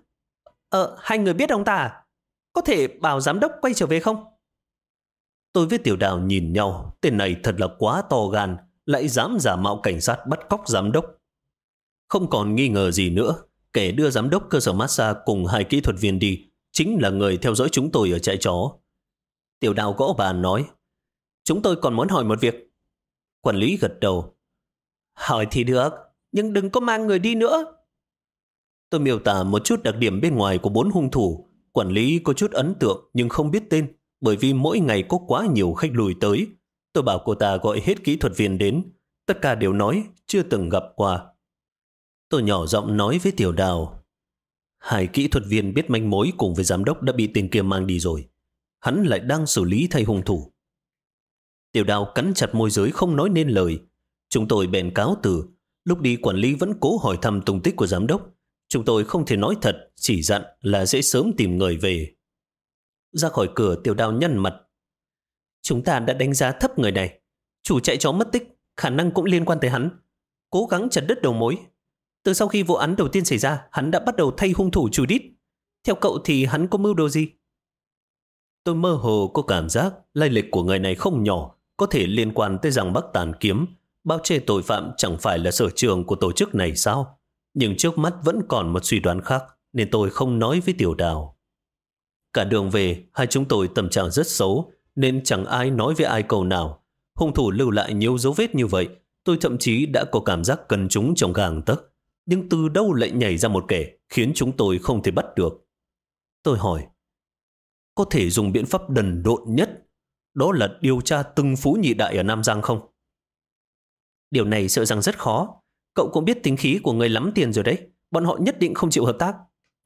2 người biết ông ta à? Có thể bảo giám đốc quay trở về không? Tôi với Tiểu Đào nhìn nhau. Tên này thật là quá to gan, lại dám giả mạo cảnh sát bắt cóc giám đốc. Không còn nghi ngờ gì nữa. Kẻ đưa giám đốc cơ sở massage cùng 2 kỹ thuật viên đi chính là người theo dõi chúng tôi ở trại chó. Tiểu Đào gõ bàn nói. Chúng tôi còn muốn hỏi một việc. Quản lý gật đầu. Hỏi thì được, nhưng đừng có mang người đi nữa. Tôi miêu tả một chút đặc điểm bên ngoài của 4 hung thủ. Quản lý có chút ấn tượng nhưng không biết tên, bởi vì mỗi ngày có quá nhiều khách lùi tới. Tôi bảo cô ta gọi hết kỹ thuật viên đến. Tất cả đều nói chưa từng gặp qua. Tôi nhỏ giọng nói với Tiểu Đào. 2 kỹ thuật viên biết manh mối cùng với giám đốc đã bị tên kia mang đi rồi. Hắn lại đang xử lý thay hung thủ. Tiểu Đào cắn chặt môi dưới không nói nên lời. Chúng tôi bèn cáo từ. Lúc đi quản lý vẫn cố hỏi thăm tung tích của giám đốc. Chúng tôi không thể nói thật, chỉ dặn là sẽ sớm tìm người về. Ra khỏi cửa, Tiểu Đào nhăn mặt. Chúng ta đã đánh giá thấp người này. Chủ chạy chó mất tích, khả năng cũng liên quan tới hắn. Cố gắng chặt đứt đầu mối. Từ sau khi vụ án đầu tiên xảy ra, hắn đã bắt đầu thay hung thủ chùi đít. Theo cậu thì hắn có mưu đồ gì? Tôi mơ hồ có cảm giác lai lịch của người này không nhỏ, có thể liên quan tới rằng Bắc Tàn Kiếm. Bao che tội phạm chẳng phải là sở trường của tổ chức này sao? Nhưng trước mắt vẫn còn một suy đoán khác, nên tôi không nói với Tiểu Đào. Cả đường về, hai chúng tôi tâm trạng rất xấu, nên chẳng ai nói với ai câu nào. Hung thủ lưu lại nhiều dấu vết như vậy, Tôi thậm chí đã có cảm giác cần chúng trong gang tấc, nhưng từ đâu lại nhảy ra một kẻ khiến chúng tôi không thể bắt được. Tôi hỏi, có thể dùng biện pháp đần độn nhất, đó là điều tra từng phú nhị đại ở Nam Giang không? Điều này sợ rằng rất khó. Cậu cũng biết tính khí của người lắm tiền rồi đấy. Bọn họ nhất định không chịu hợp tác.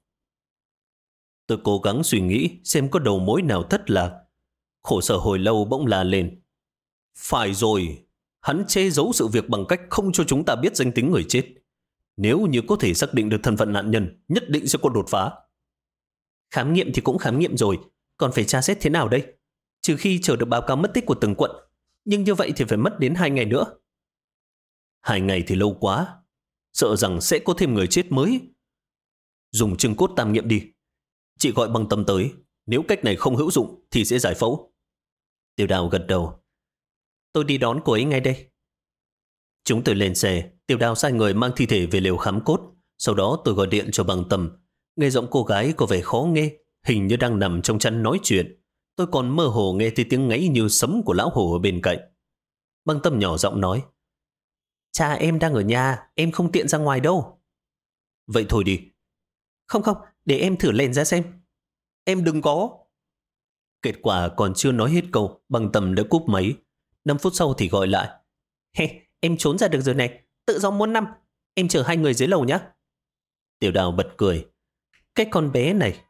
Tôi cố gắng suy nghĩ xem có đầu mối nào thất lạc. Khổ sở hồi lâu bỗng la lên. Phải rồi, hắn che giấu sự việc bằng cách không cho chúng ta biết danh tính người chết. Nếu như có thể xác định được thân phận nạn nhân, nhất định sẽ có đột phá. Khám nghiệm thì cũng khám nghiệm rồi, còn phải tra xét thế nào đây? Trừ khi chờ được báo cáo mất tích của từng quận. Nhưng như vậy thì phải mất đến 2 ngày nữa. 2 ngày thì lâu quá. Sợ rằng sẽ có thêm người chết mới. Dùng trưng cốt tam nghiệm đi. Chị gọi Băng Tâm tới. Nếu cách này không hữu dụng thì sẽ giải phẫu. Tiểu Đào gật đầu. Tôi đi đón cô ấy ngay đây. Chúng tôi lên xe. Tiểu Đào sai người mang thi thể về lều khám cốt. Sau đó tôi gọi điện cho Băng Tâm. Nghe giọng cô gái có vẻ khó nghe, hình như đang nằm trong chăn nói chuyện. Tôi còn mơ hồ nghe thấy tiếng ngáy như sấm của lão hổ ở bên cạnh. Băng Tâm nhỏ giọng nói, cha em đang ở nhà, em không tiện ra ngoài đâu. Vậy thôi đi. Không, để em thử lên ra xem. Em đừng có. Kết quả còn chưa nói hết câu, Băng Tâm đã cúp máy. 5 phút sau thì gọi lại. Em trốn ra được rồi này, tự do muôn năm. Em chờ 2 người dưới lầu nhé. Tiểu Đào bật cười. Cái con bé này.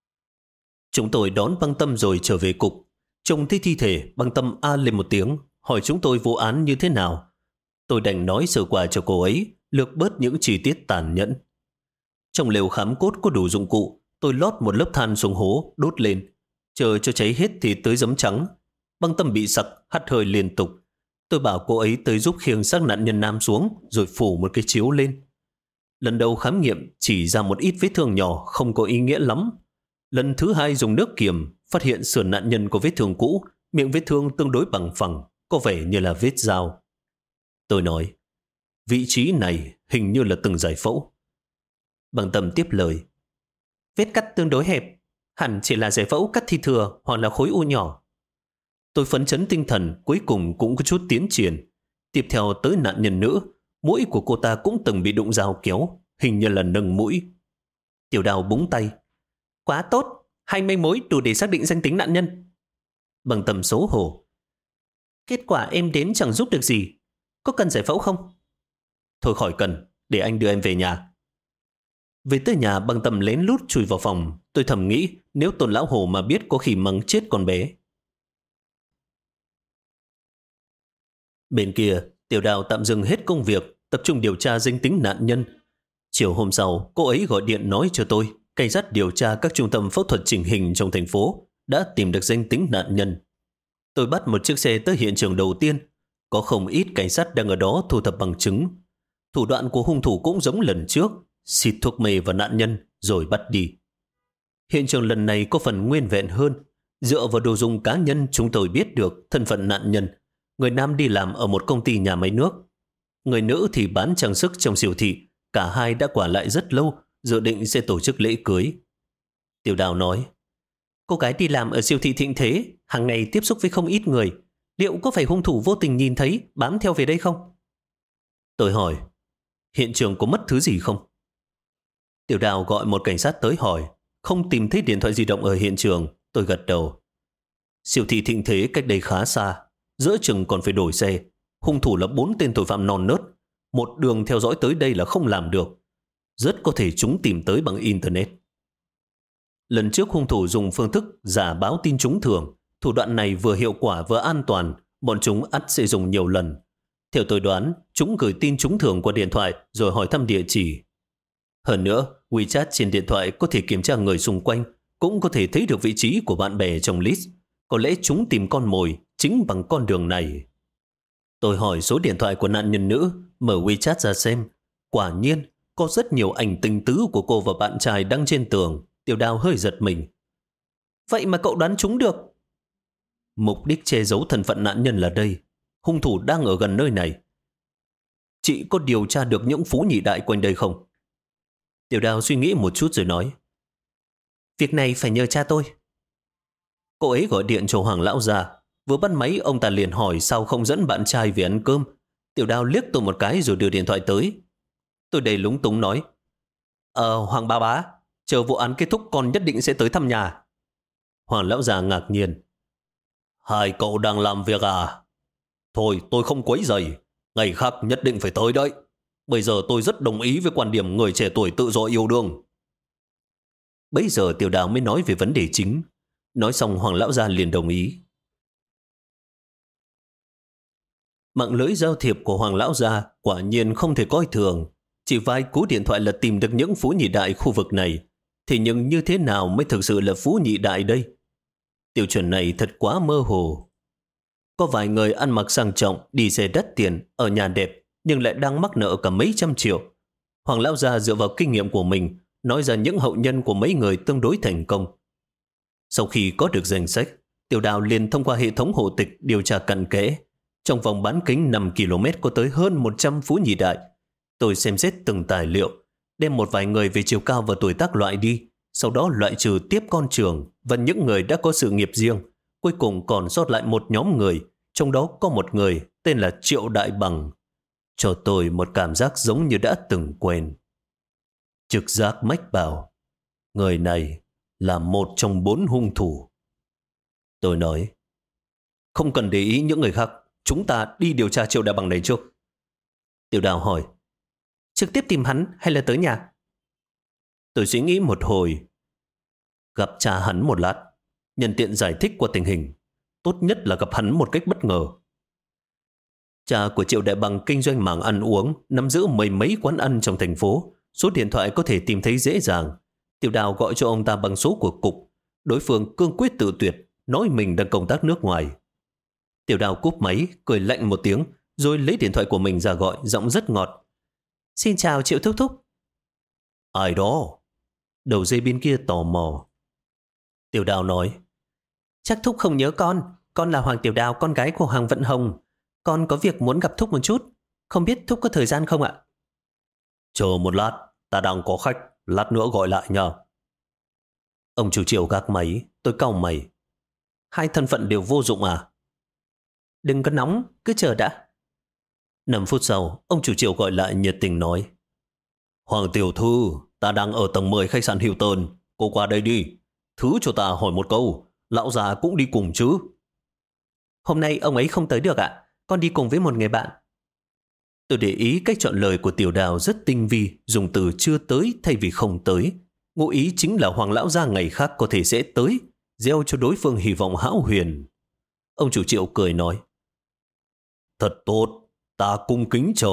Chúng tôi đón Băng Tâm rồi trở về cục. Trông thấy thi thể, Băng Tâm a lên một tiếng, hỏi chúng tôi vụ án như thế nào. Tôi đành nói sơ qua cho cô ấy, lược bớt những chi tiết tàn nhẫn. Trong lều khám cốt có đủ dụng cụ, tôi lót một lớp than xuống hố, đốt lên. Chờ cho cháy hết thì tới giấm trắng. Băng Tâm bị sặc, hắt hơi liên tục. Tôi bảo cô ấy tới giúp khiêng xác nạn nhân nam xuống, rồi phủ một cái chiếu lên. Lần đầu khám nghiệm chỉ ra một ít vết thương nhỏ không có ý nghĩa lắm. Lần thứ 2 dùng nước kiềm, phát hiện sườn nạn nhân có vết thương cũ, miệng vết thương tương đối bằng phẳng, có vẻ như là vết dao. Tôi nói, vị trí này hình như là từng giải phẫu. Băng Tâm tiếp lời, vết cắt tương đối hẹp, hẳn chỉ là giải phẫu cắt thi thừa hoặc là khối u nhỏ. Tôi phấn chấn tinh thần, cuối cùng cũng có chút tiến triển. Tiếp theo tới nạn nhân nữ, mũi của cô ta cũng từng bị đụng dao kéo, hình như là nâng mũi. Tiểu Đào búng tay. Quá tốt, 2 manh mối đủ để xác định danh tính nạn nhân. Băng Tâm xấu hổ. Kết quả em đến chẳng giúp được gì. Có cần giải phẫu không? Thôi khỏi cần, để anh đưa em về nhà. Về tới nhà, Băng Tâm lén lút chui vào phòng. Tôi thầm nghĩ nếu Tôn lão hồ mà biết có khi mắng chết con bé. Bên kia, Tiểu Đào tạm dừng hết công việc, tập trung điều tra danh tính nạn nhân. Chiều hôm sau, cô ấy gọi điện nói cho tôi, cảnh sát điều tra các trung tâm phẫu thuật chỉnh hình trong thành phố đã tìm được danh tính nạn nhân. Tôi bắt một chiếc xe tới hiện trường đầu tiên. Có không ít cảnh sát đang ở đó thu thập bằng chứng. Thủ đoạn của hung thủ cũng giống lần trước, xịt thuốc mê vào nạn nhân rồi bắt đi. Hiện trường lần này có phần nguyên vẹn hơn. Dựa vào đồ dùng cá nhân chúng tôi biết được thân phận nạn nhân. Người nam đi làm ở một công ty nhà máy nước. Người nữ thì bán trang sức trong siêu thị. Cả hai đã qua lại rất lâu, dự định sẽ tổ chức lễ cưới. Tiểu Đào nói, cô gái đi làm ở siêu thị Thịnh Thế, hàng ngày tiếp xúc với không ít người. Liệu có phải hung thủ vô tình nhìn thấy, bám theo về đây không? Tôi hỏi, hiện trường có mất thứ gì không? Tiểu Đào gọi một cảnh sát tới hỏi, không tìm thấy điện thoại di động ở hiện trường. Tôi gật đầu. Siêu thị Thịnh Thế cách đây khá xa, giữa chừng còn phải đổi xe. Hung thủ là 4 tên tội phạm non nớt. Một đường theo dõi tới đây là không làm được. Rất có thể chúng tìm tới bằng Internet. Lần trước hung thủ dùng phương thức giả báo tin trúng thưởng. Thủ đoạn này vừa hiệu quả vừa an toàn. Bọn chúng ắt sẽ dùng nhiều lần. Theo tôi đoán, chúng gửi tin trúng thưởng qua điện thoại rồi hỏi thăm địa chỉ. Hơn nữa, WeChat trên điện thoại có thể kiểm tra người xung quanh, cũng có thể thấy được vị trí của bạn bè trong list. Có lẽ chúng tìm con mồi chính bằng con đường này. Tôi hỏi số điện thoại của nạn nhân nữ, mở WeChat ra xem. Quả nhiên, có rất nhiều ảnh tình tứ của cô và bạn trai đăng trên tường. Tiểu Đào hơi giật mình. Vậy mà cậu đoán chúng được. Mục đích che giấu thân phận nạn nhân là đây. Hung thủ đang ở gần nơi này. Chị có điều tra được những phú nhị đại quanh đây không? Tiểu Đào suy nghĩ một chút rồi nói. Việc này phải nhờ cha tôi. Cô ấy gọi điện cho Hoàng lão già. Vừa bắt máy ông ta liền hỏi sao không dẫn bạn trai về ăn cơm. Tiểu Đào liếc tôi một cái rồi đưa điện thoại tới. Tôi đầy lúng túng nói, Hoàng ba bá, chờ vụ án kết thúc con nhất định sẽ tới thăm nhà. Hoàng lão già ngạc nhiên. Hai cậu đang làm việc à? Thôi tôi không quấy rầy, ngày khác nhất định phải tới đấy. Bây giờ tôi rất đồng ý với quan điểm người trẻ tuổi tự do yêu đương. Bây giờ Tiểu Đào mới nói về vấn đề chính. Nói xong Hoàng lão gia liền đồng ý. Mạng lưới giao thiệp của Hoàng lão gia quả nhiên không thể coi thường. Chỉ vài cú điện thoại là tìm được những phú nhị đại khu vực này. Thì nhưng như thế nào mới thực sự là phú nhị đại đây? Tiêu chuẩn này thật quá mơ hồ. Có vài người ăn mặc sang trọng, đi xe đắt tiền, ở nhà đẹp, nhưng lại đang mắc nợ cả mấy trăm triệu. Hoàng lão gia dựa vào kinh nghiệm của mình, nói ra những hậu nhân của mấy người tương đối thành công. Sau khi có được danh sách, Tiểu Đào liền thông qua hệ thống hộ tịch điều tra cặn kẽ. Trong vòng bán kính 5 km có tới hơn 100 phú nhị đại. Tôi xem xét từng tài liệu, đem một vài người về chiều cao và tuổi tác loại đi, sau đó loại trừ tiếp con trưởng và những người đã có sự nghiệp riêng. Cuối cùng còn sót lại một nhóm người, trong đó có một người tên là Triệu Đại Bằng. Cho tôi một cảm giác giống như đã từng quen. Trực giác mách bảo, người này là một trong 4 hung thủ. Tôi nói, không cần để ý những người khác, chúng ta đi điều tra Triệu Đại Bằng này trước. Tiểu Đào hỏi, trực tiếp tìm hắn hay là tới nhà? Tôi suy nghĩ một hồi, gặp cha hắn một lát, nhân tiện giải thích qua tình hình. Tốt nhất là gặp hắn một cách bất ngờ. Cha của Triệu Đại Bằng kinh doanh mảng ăn uống, nắm giữ mười mấy quán ăn trong thành phố. Số điện thoại có thể tìm thấy dễ dàng. Tiểu Đào gọi cho ông ta bằng số của cục. Đối phương cương quyết tự tuyệt, nói mình đang công tác nước ngoài. Tiểu Đào cúp máy, cười lạnh một tiếng, rồi lấy điện thoại của mình ra gọi, giọng rất ngọt. Xin chào Triệu thúc thúc. Ai đó? Đầu dây bên kia tò mò. Tiểu Đào nói, chắc thúc không nhớ con là Hoàng Tiểu Đào, con gái của Hoàng Vận Hồng. Con có việc muốn gặp thúc một chút, không biết thúc có thời gian không ạ? Chờ một lát, ta đang có khách, lát nữa gọi lại nhờ. Ông chủ Triệu gác máy, tôi cau mày. Hai thân phận đều vô dụng à? Đừng có nóng, cứ chờ đã. 5 phút sau, ông chủ Triệu gọi lại nhiệt tình nói, Hoàng tiểu thư, ta đang ở tầng 10 khách sạn Hilton, cô qua đây đi. Thứ cho ta hỏi một câu, lão già cũng đi cùng chứ? Hôm nay ông ấy không tới được ạ, con đi cùng với một người bạn. Tôi để ý cách chọn lời của Tiểu Đào rất tinh vi, dùng từ chưa tới thay vì không tới. Ngụ ý chính là Hoàng lão gia ngày khác có thể sẽ tới, gieo cho đối phương hy vọng hão huyền. Ông chủ Triệu cười nói, thật tốt, ta cung kính chờ.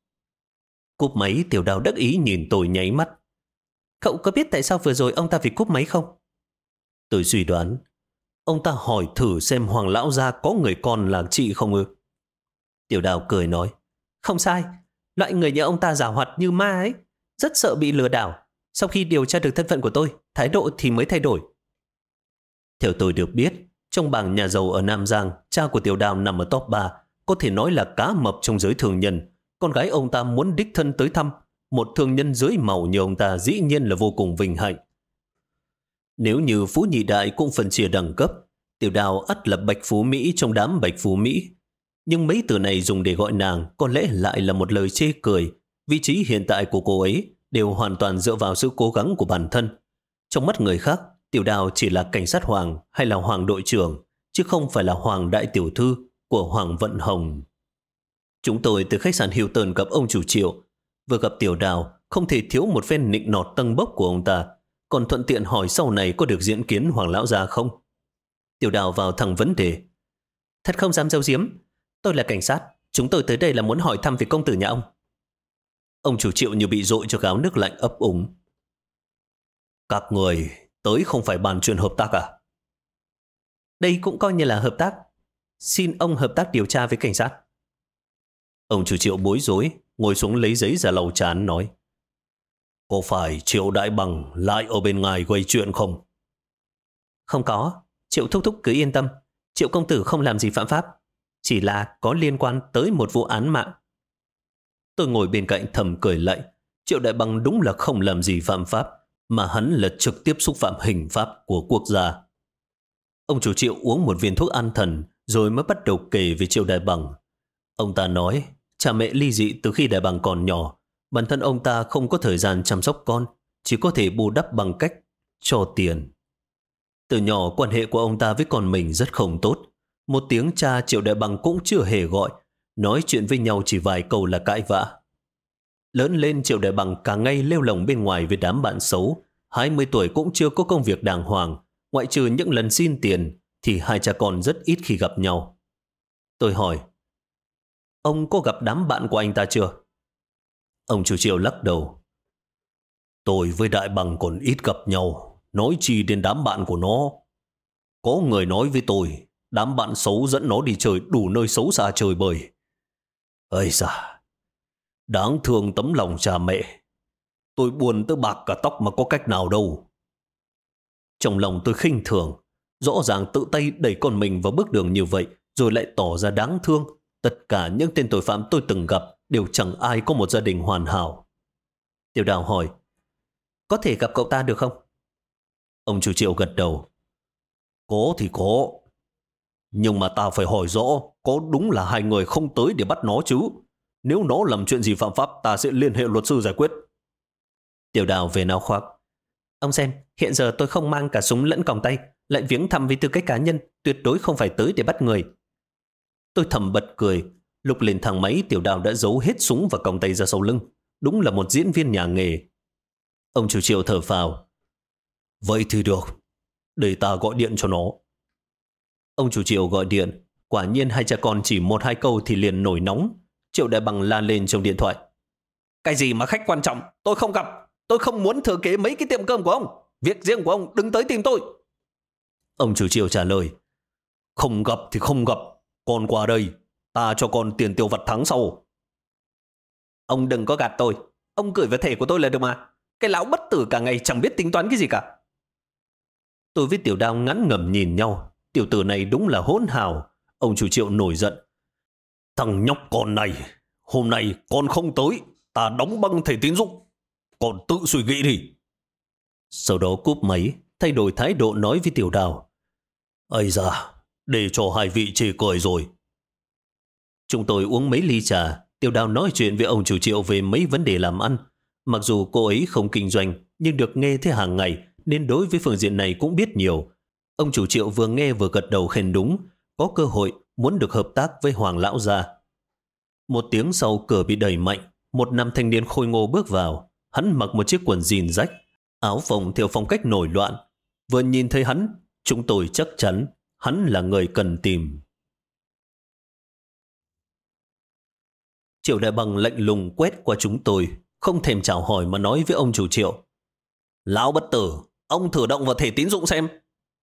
Cúp máy, Tiểu Đào đắc ý nhìn tôi nháy mắt. Cậu có biết tại sao vừa rồi ông ta phải cúp máy không? Tôi suy đoán, ông ta hỏi thử xem Hoàng lão gia có người con là chị không ư? Tiểu Đào cười nói, không sai, loại người như ông ta giàu hoạt như ma ấy, rất sợ bị lừa đảo. Sau khi điều tra được thân phận của tôi, thái độ thì mới thay đổi. Theo tôi được biết, trong bảng nhà giàu ở Nam Giang, cha của Tiểu Đào nằm ở top 3, có thể nói là cá mập trong giới thương nhân. Con gái ông ta muốn đích thân tới thăm, một thương nhân dưới màu như ông ta dĩ nhiên là vô cùng vinh hạnh. Nếu như phú nhị đại cũng phân chia đẳng cấp, Tiểu Đào ắt là bạch phú Mỹ trong đám bạch phú Mỹ. Nhưng mấy từ này dùng để gọi nàng có lẽ lại là một lời chê cười. Vị trí hiện tại của cô ấy đều hoàn toàn dựa vào sự cố gắng của bản thân. Trong mắt người khác, Tiểu Đào chỉ là cảnh sát Hoàng hay là Hoàng đội trưởng, chứ không phải là Hoàng đại tiểu thư của Hoàng Vận Hồng. Chúng tôi từ khách sạn Hilton gặp ông chủ Triệu. Vừa gặp Tiểu Đào, không thể thiếu một phen nịnh nọt tâng bốc của ông ta, còn thuận tiện hỏi sau này có được diễn kiến Hoàng lão gia không. Tiểu Đào vào thẳng vấn đề. Thật không dám giấu giếm, tôi là cảnh sát, chúng tôi tới đây là muốn hỏi thăm về công tử nhà ông. Ông chủ Triệu như bị dội cho gáo nước lạnh ấp úng. Các người tới không phải bàn chuyện hợp tác à? Đây cũng coi như là hợp tác. Xin ông hợp tác điều tra với cảnh sát. Ông chủ Triệu bối rối, ngồi xuống lấy giấy ra lau chán nói. Có phải Triệu Đại Bằng lại ở bên ngoài gây chuyện không? Không có, Triệu thúc thúc cứ yên tâm. Triệu công tử không làm gì phạm pháp, chỉ là có liên quan tới một vụ án mạng. Tôi ngồi bên cạnh thầm cười lạnh. Triệu Đại Bằng đúng là không làm gì phạm pháp, mà hắn là trực tiếp xúc phạm hình pháp của quốc gia. Ông chủ Triệu uống một viên thuốc an thần rồi mới bắt đầu kể về Triệu Đại Bằng. Ông ta nói, Cha mẹ ly dị từ khi Đại Bằng còn nhỏ. Bản thân ông ta không có thời gian chăm sóc con, chỉ có thể bù đắp bằng cách cho tiền. Từ nhỏ quan hệ của ông ta với con mình rất không tốt. Một tiếng cha Triệu Đại Bằng cũng chưa hề gọi, nói chuyện với nhau chỉ vài câu là cãi vã. Lớn lên Triệu Đại Bằng cả ngày lêu lồng bên ngoài với đám bạn xấu. 20 tuổi cũng chưa có công việc đàng hoàng, ngoại trừ những lần xin tiền thì hai cha con rất ít khi gặp nhau. Tôi hỏi, ông có gặp đám bạn của anh ta chưa? Ông chủ Triệu lắc đầu. Tôi với Đại Bằng còn ít gặp nhau, nói chi đến đám bạn của nó. Có người nói với tôi, đám bạn xấu dẫn nó đi chơi đủ nơi xấu xa chơi bời. Ây da, đáng thương tấm lòng cha mẹ. Tôi buồn tới bạc cả tóc mà có cách nào đâu. Trong lòng tôi khinh thường, rõ ràng tự tay đẩy con mình vào bước đường như vậy, rồi lại tỏ ra đáng thương. Tất cả những tên tội phạm tôi từng gặp đều chẳng ai có một gia đình hoàn hảo. Tiểu Đào hỏi, có thể gặp cậu ta được không? Ông chủ Triệu gật đầu. Có thì có. Nhưng mà ta phải hỏi rõ, có đúng là hai người không tới để bắt nó chứ? Nếu nó làm chuyện gì phạm pháp, ta sẽ liên hệ luật sư giải quyết. Tiểu Đào về nao khoác. Ông xem, hiện giờ tôi không mang cả súng lẫn còng tay, lại viếng thăm với tư cách cá nhân, tuyệt đối không phải tới để bắt người. Tôi thầm bật cười. Lúc lên thang máy, Tiểu Đào đã giấu hết súng và còng tay ra sau lưng. Đúng là một diễn viên nhà nghề. Ông chủ Triệu thở phào. Vậy thì được, để ta gọi điện cho nó. Ông chủ Triệu gọi điện. Quả nhiên hai cha con chỉ 1-2 câu thì liền nổi nóng. Triệu Đại Bằng la lên trong điện thoại. Cái gì mà khách quan trọng, tôi không gặp. Tôi không muốn thừa kế mấy cái tiệm cơm của ông. Việc riêng của ông đừng tới tìm tôi. Ông chủ Triệu trả lời. Không gặp thì không gặp. Con qua đây, ta cho con tiền tiêu vặt tháng sau. Ông đừng có gạt tôi. Ông gửi vào thẻ của tôi là được mà. Cái lão bất tử cả ngày chẳng biết tính toán cái gì cả. Tôi với Tiểu Đào ngắn ngẩm nhìn nhau. Tiểu tử này đúng là hỗn hào. Ông chủ Triệu nổi giận. Thằng nhóc con này, hôm nay con không tới, ta đóng băng thẻ tín dụng. Con tự suy nghĩ đi. Sau đó cúp máy, thay đổi thái độ nói với Tiểu Đào. Ây da, để cho hai vị chê cười rồi. Chúng tôi uống mấy ly trà. Tiểu Đào nói chuyện với ông chủ Triệu về mấy vấn đề làm ăn. Mặc dù cô ấy không kinh doanh, nhưng được nghe thế hàng ngày, nên đối với phương diện này cũng biết nhiều. Ông chủ Triệu vừa nghe vừa gật đầu khen đúng, có cơ hội muốn được hợp tác với Hoàng lão gia. Một tiếng sau, cửa bị đẩy mạnh, một nam thanh niên khôi ngô bước vào. Hắn mặc một chiếc quần jean rách, áo phông theo phong cách nổi loạn. Vừa nhìn thấy hắn, chúng tôi chắc chắn hắn là người cần tìm. Triệu Đại Bằng lạnh lùng quét qua chúng tôi, không thèm chào hỏi mà nói với ông chủ Triệu. Lão bất tử, ông thử động vào thẻ tín dụng xem.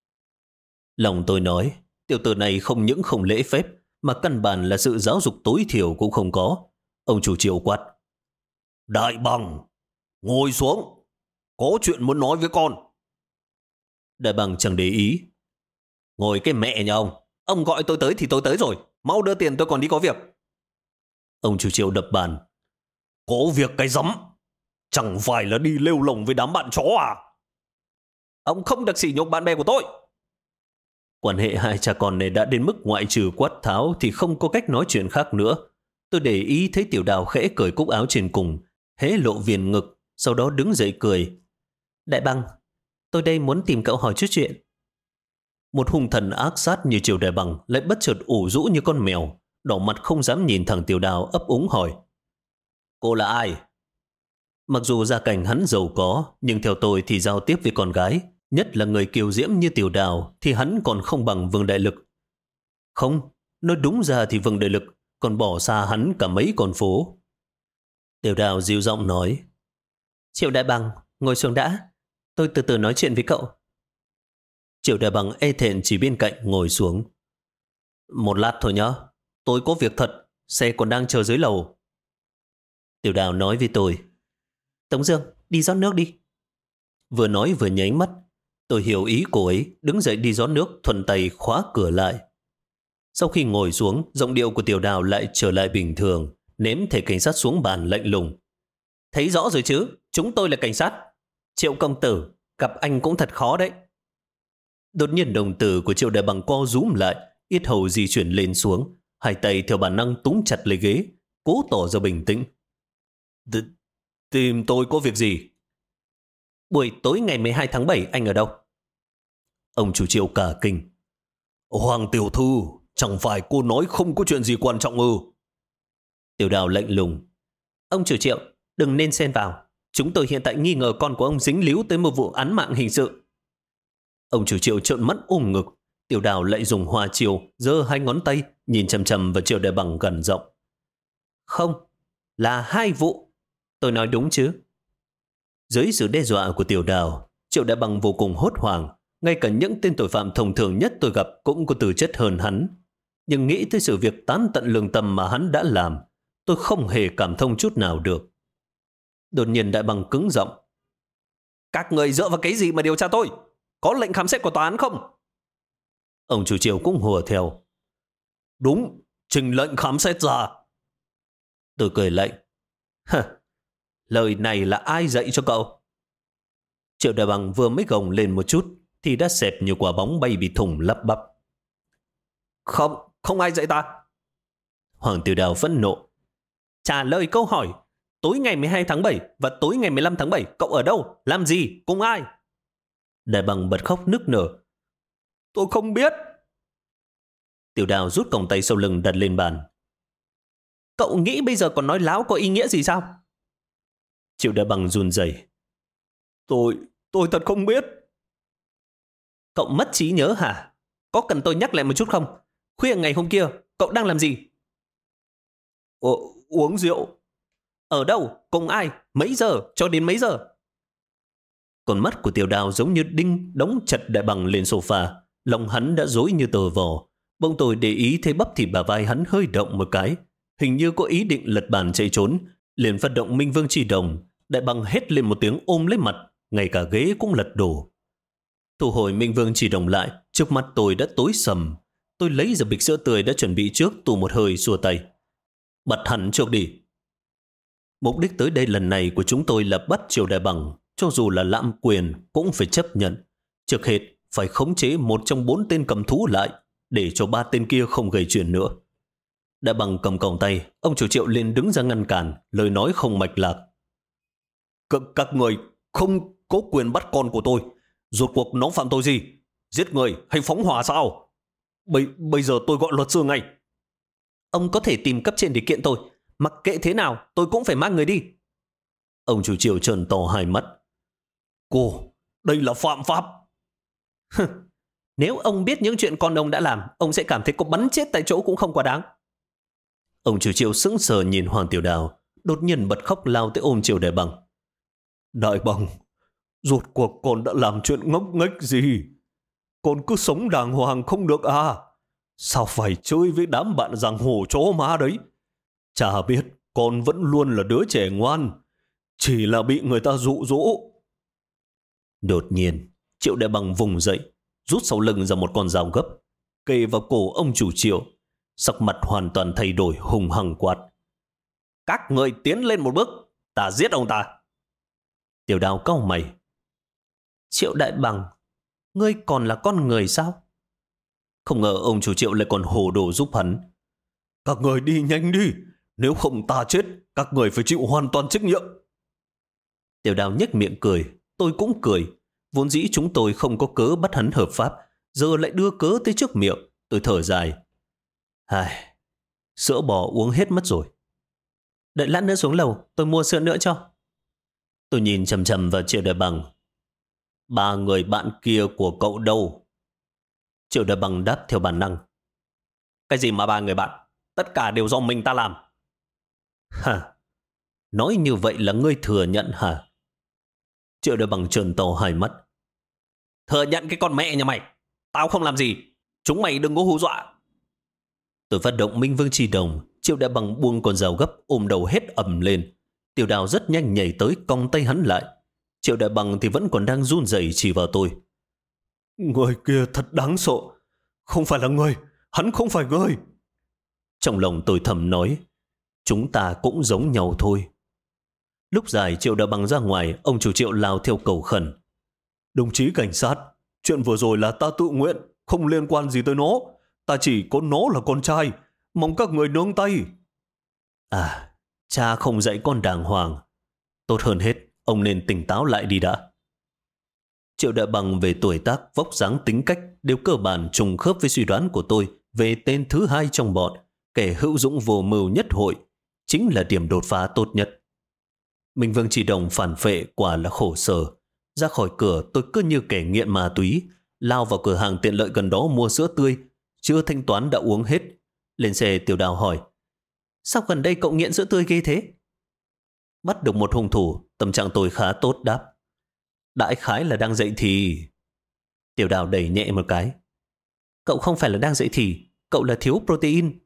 Lòng tôi nói, tiểu tử này không những không lễ phép, mà căn bản là sự giáo dục tối thiểu cũng không có. Ông chủ Triệu quát. Đại Bằng, ngồi xuống. Có chuyện muốn nói với con. Đại Bằng chẳng để ý. Ngồi cái mẹ nhà ông. Ông gọi tôi tới thì tôi tới rồi. Mau đưa tiền, tôi còn đi có việc. Ông chủ Triệu đập bàn. Có việc cái rắm. Chẳng phải là đi lêu lồng với đám bạn chó à? Ông không được sỉ nhục bạn bè của tôi. Quan hệ hai cha con này đã đến mức ngoại trừ quát tháo thì không có cách nói chuyện khác nữa. Tôi để ý thấy Tiểu Đào khẽ cởi cúc áo trên cùng, hé lộ viền ngực, sau đó đứng dậy cười. Đại Bằng, tôi đây muốn tìm cậu hỏi chút chuyện. Một hung thần ác sát như Triệu Đại Bằng lại bất chợt ủ rũ như con mèo, đỏ mặt không dám nhìn thẳng Tiểu Đào, ấp úng hỏi. Cô là ai? Mặc dù gia cảnh hắn giàu có, nhưng theo tôi thì giao tiếp với con gái, nhất là người kiều diễm như Tiểu Đào, thì hắn còn không bằng Vương Đại Lực. Không, nói đúng ra thì Vương Đại Lực còn bỏ xa hắn cả mấy con phố. Tiểu Đào dịu giọng nói. Triệu Đại Bằng, ngồi xuống đã. Tôi từ từ nói chuyện với cậu. Triệu Đại Bằng e thẹn chỉ bên cạnh ngồi xuống. Một lát thôi nhá. Tôi có việc thật, xe còn đang chờ dưới lầu. Tiểu Đào nói với tôi. Tống Dương, đi rót nước đi. Vừa nói vừa nháy mắt. Tôi hiểu ý cô ấy, đứng dậy đi rót nước, thuận tay khóa cửa lại. Sau khi ngồi xuống, giọng điệu của Tiểu Đào lại trở lại bình thường, ném thẻ cảnh sát xuống bàn lạnh lùng. Thấy rõ rồi chứ, chúng tôi là cảnh sát. Triệu công tử, gặp anh cũng thật khó đấy. Đột nhiên đồng tử của Triệu Đại Bằng co rúm lại, yết hầu di chuyển lên xuống, hai tay theo bản năng túng chặt lấy ghế. cố tỏ ra bình tĩnh. Tìm tôi có việc gì? Buổi tối ngày 12 tháng 7 anh ở đâu? Ông chủ Triệu cả kinh. Hoàng tiểu thư, chẳng phải cô nói không có chuyện gì quan trọng ư? Tiểu Đào lạnh lùng. Ông chủ Triệu, đừng nên xen vào. Chúng tôi hiện tại nghi ngờ con của ông dính líu tới một vụ án mạng hình sự. Ông chủ Triệu trợn mắt ôm ngực. Tiểu Đào lại dùng hoa chiều, giơ hai ngón tay, nhìn chằm chằm vào Triệu Đại Bằng gần giọng. Không, là 2 vụ. Tôi nói đúng chứ? Dưới sự đe dọa của Tiểu Đào, Triệu Đại Bằng vô cùng hốt hoảng. Ngay cả những tên tội phạm thông thường nhất tôi gặp cũng có tư chất hơn hắn. Nhưng nghĩ tới sự việc tán tận lương tâm mà hắn đã làm, tôi không hề cảm thông chút nào được. Đột nhiên Đại Bằng cứng giọng. Các người dựa vào cái gì mà điều tra tôi? Có lệnh khám xét của tòa án không? Ông chủ Triệu cũng hùa theo. Đúng, trình lệnh khám xét ra. Tôi cười lạnh. Lời này là ai dạy cho cậu? Triệu Đại Bằng vừa mới gồng lên một chút thì đã xẹp như quả bóng bay bị thủng lắp bắp. Không ai dạy ta. Hoàng Tiểu Đào phẫn nộ. Trả lời câu hỏi. Tối ngày 12 tháng 7 và tối ngày 15 tháng 7 cậu ở đâu? Làm gì? Cùng ai? Đại Bằng bật khóc nức nở. Tôi không biết. Tiểu Đào rút còng tay sau lưng đặt lên bàn. Cậu nghĩ bây giờ còn nói láo có ý nghĩa gì sao? Triệu Đại Bằng run rẩy. Tôi thật không biết. Cậu mất trí nhớ hả? Có cần tôi nhắc lại một chút không? Khuya ngày hôm kia, cậu đang làm gì? Uống rượu. Ở đâu? Cùng ai? Mấy giờ? Cho đến mấy giờ? Con mắt của Tiểu Đào giống như đinh đóng chặt Đại Bằng lên sofa. Lòng hắn đã rối như tờ vò. Bỗng tôi để ý thấy bắp thịt bả vai hắn hơi động một cái. Hình như có ý định lật bàn chạy trốn. Liền phát động Minh Vương Chi Đồng. Đại Bằng hét lên một tiếng ôm lấy mặt. Ngay cả ghế cũng lật đổ. Thu hồi Minh Vương Chỉ Đồng lại, trước mắt tôi đã tối sầm. Tôi lấy ra bịch sữa tươi đã chuẩn bị trước, tù một hơi xua tay. Bật hẳn trước đi. Mục đích tới đây lần này của chúng tôi là bắt Triệu Đại Bằng. Cho dù là lạm quyền cũng phải chấp nhận. Trước hết phải khống chế một trong 4 tên cầm thú lại, để cho 3 tên kia không gây chuyện nữa. Đại Bằng cầm còng tay, ông chủ Triệu liền đứng ra ngăn cản, lời nói không mạch lạc. Các người không có quyền bắt con của tôi. Rốt cuộc nó phạm tội gì? Giết người hay phóng hỏa sao? Bây giờ tôi gọi luật sư ngay. Ông có thể tìm cấp trên để kiện tôi. Mặc kệ thế nào tôi cũng phải mang người đi. Ông chủ Triệu trợn to hai mắt. Cô, đây là phạm pháp. Nếu ông biết những chuyện con ông đã làm, ông sẽ cảm thấy có bắn chết tại chỗ cũng không quá đáng. Ông chủ Triệu sững sờ nhìn Hoàng Tiểu Đào, đột nhiên bật khóc lao tới ôm Triệu Đại Bằng. Đại Bằng, rốt cuộc con đã làm chuyện ngốc nghếch gì? Con cứ sống đàng hoàng không được à? Sao phải chơi với đám bạn giang hồ chó má đấy? Chả biết con vẫn luôn là đứa trẻ ngoan, chỉ là bị người ta dụ dỗ. Đột nhiên, Triệu Đại Bằng vùng dậy, rút sau lưng ra một con dao gấp, kề vào cổ ông chủ Triệu. Sắc mặt hoàn toàn thay đổi, hùng hăng quát. Các người tiến lên một bước, ta giết ông ta. Tiểu Đào cau mày. Triệu Đại Bằng, ngươi còn là con người sao? Không ngờ ông chủ Triệu lại còn hồ đồ giúp hắn. Các người đi nhanh đi, nếu không ta chết, các người phải chịu hoàn toàn trách nhiệm. Tiểu Đào nhếch miệng cười, tôi cũng cười. Vốn dĩ chúng tôi không có cớ bắt hắn hợp pháp, giờ lại đưa cớ tới trước miệng. Tôi thở dài. Sữa bò uống hết mất rồi. Đợi lát nữa xuống lầu, tôi mua sữa nữa cho. Tôi nhìn chằm chằm vào Triệu Đại Bằng. 3 người bạn kia của cậu đâu? Triệu Đại Bằng đáp theo bản năng. Cái gì mà 3 người bạn? Tất cả đều do mình ta làm. Nói như vậy là ngươi thừa nhận hả? Triệu Đại Bằng trợn to hai mắt. Thừa nhận cái con mẹ nhà mày. Tao không làm gì. Chúng mày đừng có hù dọa. Tôi phát động Minh Vương Chi Đồng. Triệu Đại Bằng buông con dao gấp, ôm đầu hét ầm lên. Tiểu Đào rất nhanh nhảy tới cong tay hắn lại. Triệu Đại Bằng thì vẫn còn đang run rẩy chỉ vào tôi. Người kia thật đáng sợ. Không phải là người. Hắn không phải người. Trong lòng tôi thầm nói. Chúng ta cũng giống nhau thôi. Lúc giải Triệu Đại Bằng ra ngoài, ông chủ Triệu lao theo cầu khẩn. Đồng chí cảnh sát, chuyện vừa rồi là ta tự nguyện, không liên quan gì tới nó. Ta chỉ có nó là con trai. Mong các người nương tay. À, cha không dạy con đàng hoàng. Tốt hơn hết, ông nên tỉnh táo lại đi đã. Triệu Đại Bằng về tuổi tác, vóc dáng, tính cách đều cơ bản trùng khớp với suy đoán của tôi về tên thứ hai trong bọn, kẻ hữu dũng vô mưu nhất hội, chính là điểm đột phá tốt nhất. Minh Vương Chỉ Đồng phản phệ quả là khổ sở. Ra khỏi cửa tôi cứ như kẻ nghiện ma túy, lao vào cửa hàng tiện lợi gần đó mua sữa tươi, chưa thanh toán đã uống hết. Lên xe Tiểu Đào hỏi, sao gần đây cậu nghiện sữa tươi ghê thế? Bắt được một hung thủ, tâm trạng tôi khá tốt đáp. Đại khái là đang dậy thì. Tiểu Đào đẩy nhẹ một cái. Cậu không phải là đang dậy thì, cậu là thiếu protein.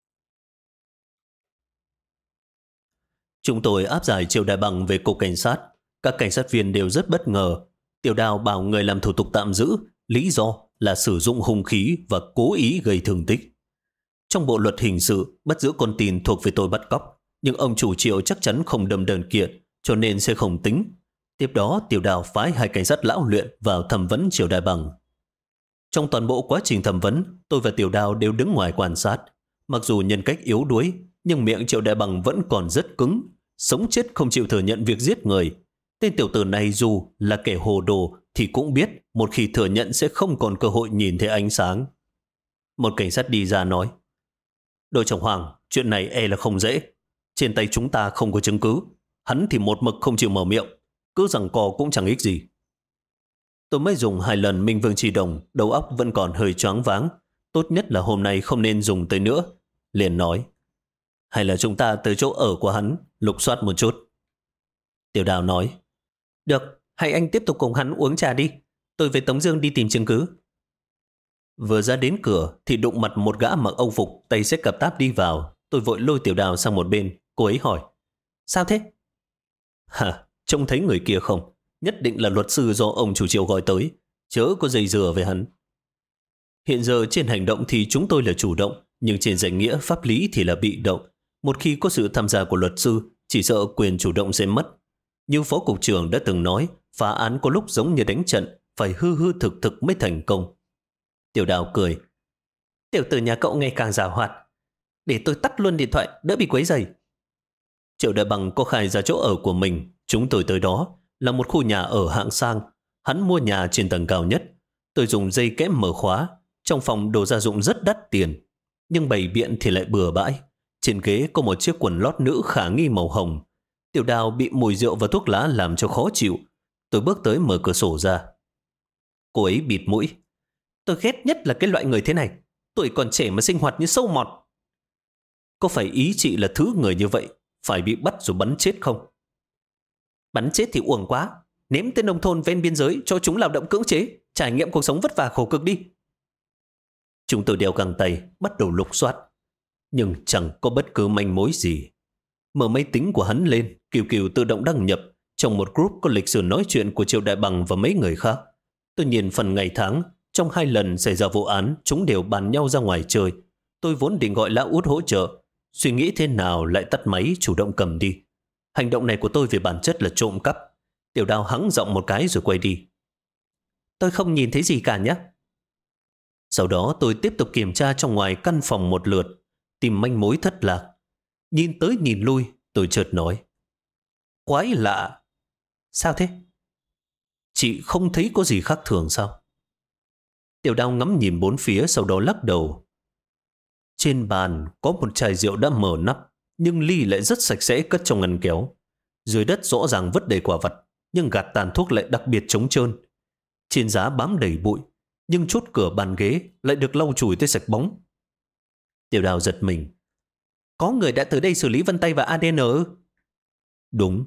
Chúng tôi áp giải Triệu Đại Bằng về cục cảnh sát. Các cảnh sát viên đều rất bất ngờ. Tiểu Đào bảo người làm thủ tục tạm giữ, lý do là sử dụng hung khí và cố ý gây thương tích. Trong bộ luật hình sự, bắt giữ con tin thuộc về tội bắt cóc, nhưng ông chủ Triệu chắc chắn không đâm đơn kiện, cho nên sẽ không tính. Tiếp đó, Tiểu Đào phái 2 cảnh sát lão luyện vào thẩm vấn Triệu Đại Bằng. Trong toàn bộ quá trình thẩm vấn, tôi và Tiểu Đào đều đứng ngoài quan sát. Mặc dù nhân cách yếu đuối, nhưng miệng Triệu Đại Bằng vẫn còn rất cứng, sống chết không chịu thừa nhận việc giết người. Tên tiểu tử này dù là kẻ hồ đồ thì cũng biết một khi thừa nhận sẽ không còn cơ hội nhìn thấy ánh sáng. Một cảnh sát đi ra nói, đội trưởng Hoàng, chuyện này e là không dễ. Trên tay chúng ta không có chứng cứ. Hắn thì một mực không chịu mở miệng, cứ giằng co cũng chẳng ích gì. Tôi mới dùng 2 lần Minh Vương Chỉ Đồng, đầu óc vẫn còn hơi choáng váng. Tốt nhất là hôm nay không nên dùng tới nữa. Liền nói, hay là chúng ta tới chỗ ở của hắn, lục soát một chút. Tiểu Đào nói, được, hãy anh tiếp tục cùng hắn uống trà đi. Tôi với Tống Dương đi tìm chứng cứ. Vừa ra đến cửa thì đụng mặt một gã mặc âu phục, tay xách cặp táp đi vào. Tôi vội lôi Tiểu Đào sang một bên. Cô ấy hỏi, sao thế? Hả, trông thấy người kia không? Nhất định là luật sư do ông chủ Triệu gọi tới, chớ có dây dừa về hắn. Hiện giờ trên hành động thì chúng tôi là chủ động, nhưng trên danh nghĩa pháp lý thì là bị động. Một khi có sự tham gia của luật sư, chỉ sợ quyền chủ động sẽ mất. Như Phó Cục trưởng đã từng nói, phá án có lúc giống như đánh trận, phải hư hư thực thực mới thành công. Tiểu Đào cười, tiểu tử nhà cậu ngày càng giàu hoạt. Để tôi tắt luôn điện thoại, đỡ bị quấy rầy. Triệu Đại Bằng có khai ra chỗ ở của mình. Chúng tôi tới đó là một khu nhà ở hạng sang. Hắn mua nhà trên tầng cao nhất. Tôi dùng dây kẽm mở khóa. Trong phòng đồ gia dụng rất đắt tiền, nhưng bày biện thì lại bừa bãi. Trên ghế có một chiếc quần lót nữ khả nghi màu hồng. Tiểu Đào bị mùi rượu và thuốc lá làm cho khó chịu. Tôi bước tới mở cửa sổ ra. Cô ấy bịt mũi. Tôi ghét nhất là cái loại người thế này. Tuổi còn trẻ mà sinh hoạt như sâu mọt. Có phải ý chị là thứ người như vậy phải bị bắt rồi bắn chết không? Bắn chết thì uổng quá. Ném tới nông thôn ven biên giới cho chúng lao động cưỡng chế, trải nghiệm cuộc sống vất vả khổ cực đi. Chúng tôi đeo găng tay, bắt đầu lục soát. Nhưng chẳng có bất cứ manh mối gì. Mở máy tính của hắn lên, Kiều Kiều tự động đăng nhập trong một group có lịch sử nói chuyện của Triệu Đại Bằng và mấy người khác. Tôi nhìn phần ngày tháng. Trong 2 lần xảy ra vụ án, chúng đều bàn nhau ra ngoài chơi. Tôi vốn định gọi Lão Út hỗ trợ, suy nghĩ thế nào lại tắt máy chủ động cầm đi. Hành động này của tôi về bản chất là trộm cắp. Tiểu Đào hắng giọng một cái rồi quay đi. Tôi không nhìn thấy gì cả nhé. Sau đó tôi tiếp tục kiểm tra trong ngoài căn phòng một lượt, tìm manh mối thất lạc. Nhìn tới nhìn lui, tôi chợt nói, quái lạ. Sao thế? Chị không thấy có gì khác thường sao? Tiểu Đào ngắm nhìn bốn phía, sau đó lắc đầu. Trên bàn có một chai rượu đã mở nắp, nhưng ly lại rất sạch sẽ cất trong ngăn kéo. Dưới đất rõ ràng vứt đầy quả vật, nhưng gạt tàn thuốc lại đặc biệt trống trơn. Trên giá bám đầy bụi, nhưng chốt cửa bàn ghế lại được lau chùi tới sạch bóng. Tiểu Đào giật mình. Có người đã tới đây xử lý vân tay và ADN ư? Đúng.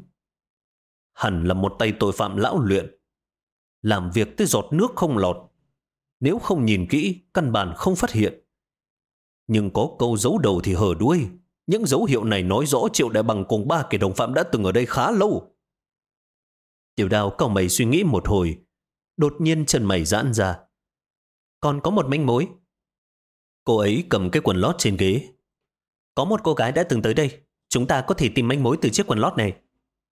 Hẳn là một tay tội phạm lão luyện. Làm việc tới giọt nước không lọt. Nếu không nhìn kỹ, căn bản không phát hiện. Nhưng có câu giấu đầu thì hở đuôi. Những dấu hiệu này nói rõ Triệu Đại Bằng cùng 3 kẻ đồng phạm đã từng ở đây khá lâu. Tiểu Đào cau mày suy nghĩ một hồi. Đột nhiên chân mày giãn ra. Còn có một manh mối. Cô ấy cầm cái quần lót trên ghế. Có một cô gái đã từng tới đây. Chúng ta có thể tìm manh mối từ chiếc quần lót này.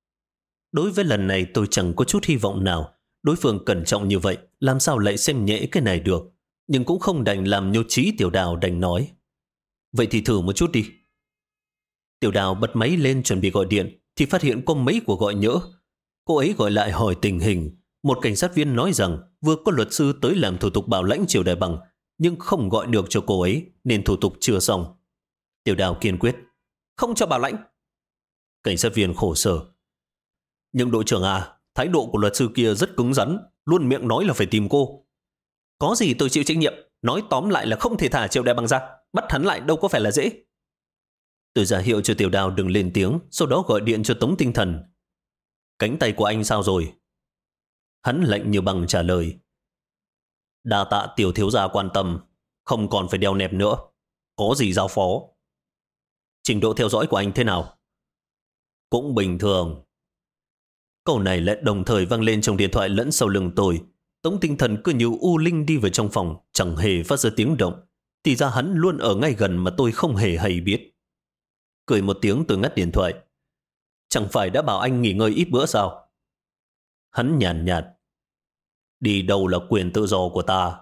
Đối với lần này tôi chẳng có chút hy vọng nào. Đối phương cẩn trọng như vậy, làm sao lại xem nhẹ cái này được. Nhưng cũng không đành làm nhụt chí Tiểu Đào đành nói. Vậy thì thử một chút đi. Tiểu Đào bật máy lên chuẩn bị gọi điện thì phát hiện có mấy cuộc gọi nhỡ. Cô ấy gọi lại hỏi tình hình. Một cảnh sát viên nói rằng vừa có luật sư tới làm thủ tục bảo lãnh Triều Đại Bằng, nhưng không gọi được cho cô ấy nên thủ tục chưa xong. Tiểu Đào kiên quyết: "Không cho bảo lãnh." Cảnh sát viên khổ sở: "Nhưng đội trưởng à, thái độ của luật sư kia rất cứng rắn, luôn miệng nói là phải tìm cô." "Có gì tôi chịu trách nhiệm, nói tóm lại là không thể thả Triệu Đại Bằng ra, bắt hắn lại đâu có phải là dễ." Tôi ra hiệu cho Tiểu Đào đừng lên tiếng, sau đó gọi điện cho Tống Tinh Thần. "Cánh tay của anh sao rồi?" Hắn lạnh như băng trả lời: "Đa tạ Tiểu thiếu gia quan tâm, không còn phải đeo nẹp nữa. Có gì giao phó?" "Trình độ theo dõi của anh thế nào?" "Cũng bình thường." Câu này lại đồng thời vang lên trong điện thoại lẫn sau lưng tôi. Tống Tinh Thần cứ như u linh đi vào trong phòng, chẳng hề phát ra tiếng động. Thì ra hắn luôn ở ngay gần mà tôi không hề hay biết. Cười một tiếng tôi ngắt điện thoại. "Chẳng phải đã bảo anh nghỉ ngơi ít bữa sao?" Hắn nhàn nhạt: "Đi đâu là quyền tự do của ta."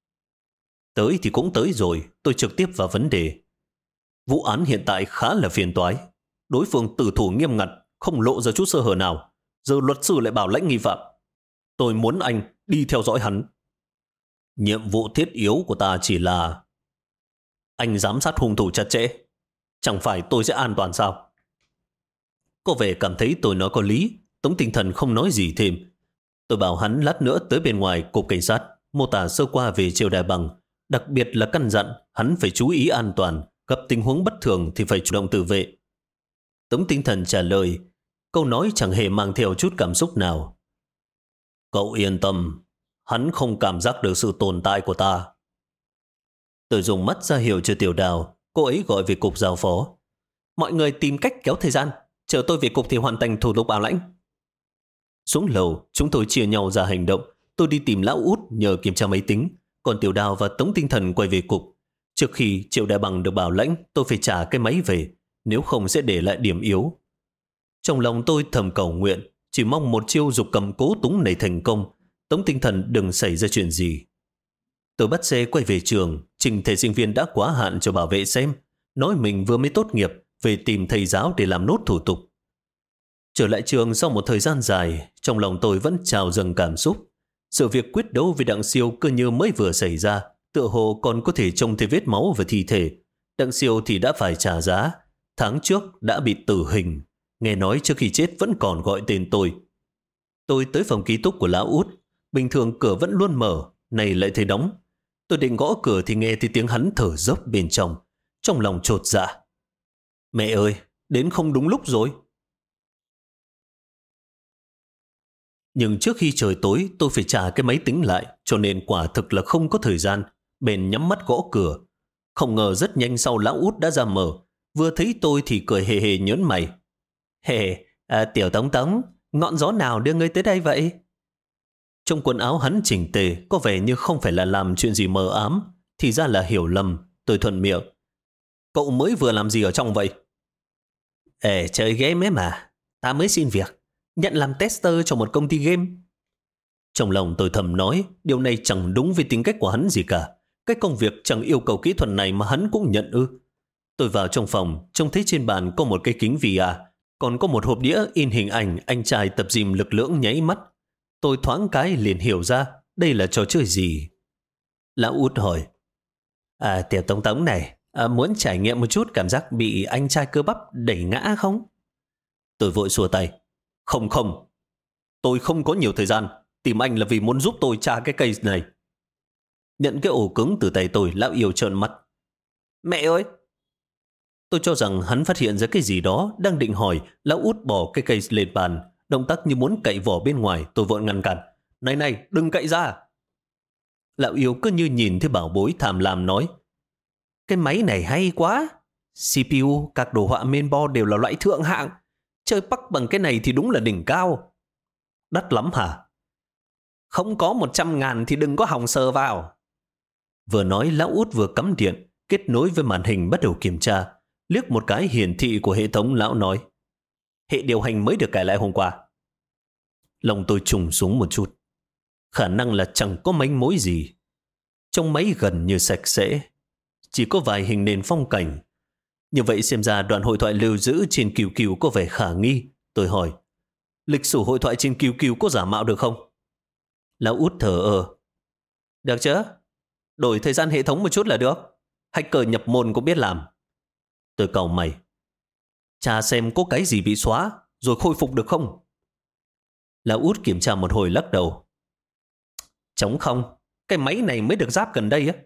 Tới thì cũng tới rồi, tôi trực tiếp vào vấn đề. Vụ án hiện tại khá là phiền toái. Đối phương tử thủ nghiêm ngặt, không lộ ra chút sơ hở nào. Giờ luật sư lại bảo lãnh nghi phạm. Tôi muốn anh đi theo dõi hắn. Nhiệm vụ thiết yếu của ta chỉ là anh giám sát hung thủ chặt chẽ. Chẳng phải tôi sẽ an toàn sao? Có vẻ cảm thấy tôi nói có lý. Tống Tinh Thần không nói gì thêm. Tôi bảo hắn lát nữa tới bên ngoài cục cảnh sát, mô tả sơ qua về Triệu Đại Bằng, đặc biệt là căn dặn hắn phải chú ý an toàn, gặp tình huống bất thường thì phải chủ động tự vệ. Tống Tinh Thần trả lời, câu nói chẳng hề mang theo chút cảm xúc nào. "Cậu yên tâm, hắn không cảm giác được sự tồn tại của ta." Tôi dùng mắt ra hiệu cho Tiểu Đào, cô ấy gọi về cục giao phó. "Mọi người tìm cách kéo thời gian, chờ tôi về cục thì hoàn thành thủ tục bảo lãnh." Xuống lầu, chúng tôi chia nhau ra hành động. Tôi đi tìm lão Út nhờ kiểm tra máy tính, còn Tiểu Đào và Tống Tinh Thần quay về cục. Trước khi Triệu Đại Bằng được bảo lãnh, tôi phải trả cái máy về, nếu không sẽ để lại điểm yếu. Trong lòng tôi thầm cầu nguyện, chỉ mong một chiêu dục cầm cố túng này thành công, Tống Tinh Thần đừng xảy ra chuyện gì. Tôi bắt xe quay về trường, trình thầy sinh viên đã quá hạn cho bảo vệ xem, nói mình vừa mới tốt nghiệp, về tìm thầy giáo để làm nốt thủ tục. Trở lại trường sau một thời gian dài, trong lòng tôi vẫn trào dâng cảm xúc. Sự việc quyết đấu với Đặng Siêu cứ như mới vừa xảy ra, tựa hồ còn có thể trông thấy vết máu và thi thể. Đặng Siêu thì đã phải trả giá, tháng trước đã bị tử hình. Nghe nói trước khi chết vẫn còn gọi tên tôi. Tôi tới phòng ký túc của lão Út, bình thường cửa vẫn luôn mở, này lại thấy đóng. Tôi định gõ cửa thì nghe thấy tiếng hắn thở dốc bên trong lòng chột dạ. Mẹ ơi, đến không đúng lúc rồi. Nhưng trước khi trời tối tôi phải trả cái máy tính lại, cho nên quả thực là không có thời gian. Bèn nhắm mắt gõ cửa. Không ngờ rất nhanh sau lão Út đã ra mở. Vừa thấy tôi thì cười hề hề nhớn mày. Tiểu Tống Tống, ngọn gió nào đưa ngươi tới đây vậy? Trong quần áo hắn chỉnh tề, có vẻ như không phải là làm chuyện gì mờ ám, thì ra là hiểu lầm. Tôi thuận miệng. Cậu mới vừa làm gì ở trong vậy? Chơi game ấy mà. Ta mới xin việc, nhận làm tester cho một công ty game. Trong lòng tôi thầm nói, điều này chẳng đúng với tính cách của hắn gì cả. Cái công việc chẳng yêu cầu kỹ thuật này mà hắn cũng nhận ư? Tôi vào trong phòng, trông thấy trên bàn có một cái kính VR, còn có một hộp đĩa in hình ảnh anh trai tập gym lực lưỡng nháy mắt. Tôi thoáng cái liền hiểu ra đây là trò chơi gì. Lão Út hỏi, Tiểu Tống Tống này, muốn trải nghiệm một chút cảm giác bị anh trai cơ bắp đẩy ngã không? Tôi vội xua tay. Không, tôi không có nhiều thời gian. Tìm anh là vì muốn giúp tôi tra cái case này. Nhận cái ổ cứng từ tay tôi, lão yêu trợn mắt. Mẹ ơi! Tôi cho rằng hắn phát hiện ra cái gì đó, đang định hỏi. Lão Út bỏ cái case lên bàn, động tác như muốn cậy vỏ bên ngoài. Tôi vội ngăn cản. Này, đừng cậy ra! Lão yêu cứ như nhìn thấy bảo bối tham lam nói, cái máy này hay quá. CPU, các đồ họa mainboard đều là loại thượng hạng. Chơi bắc bằng cái này thì đúng là đỉnh cao. Đắt lắm hả? Không có 100.000 thì đừng có hòng sờ vào. Vừa nói lão Út vừa cắm điện, kết nối với màn hình bắt đầu kiểm tra. Liếc một cái hiển thị của hệ thống, lão nói, hệ điều hành mới được cài lại hôm qua. Lòng tôi trùng xuống một chút. Khả năng là chẳng có manh mối gì. Trong máy gần như sạch sẽ, chỉ có vài hình nền phong cảnh. Như vậy xem ra đoạn hội thoại lưu giữ trên QQ có vẻ khả nghi. Tôi hỏi, lịch sử hội thoại trên QQ có giả mạo được không? Lão út thở được chứ? Đổi thời gian hệ thống một chút là được. Hacker nhập môn cũng biết làm. Tôi cau mày. Cha xem có cái gì bị xóa, rồi khôi phục được không? Lão út kiểm tra một hồi lắc đầu. Trống không, cái máy này mới được ráp gần đây á.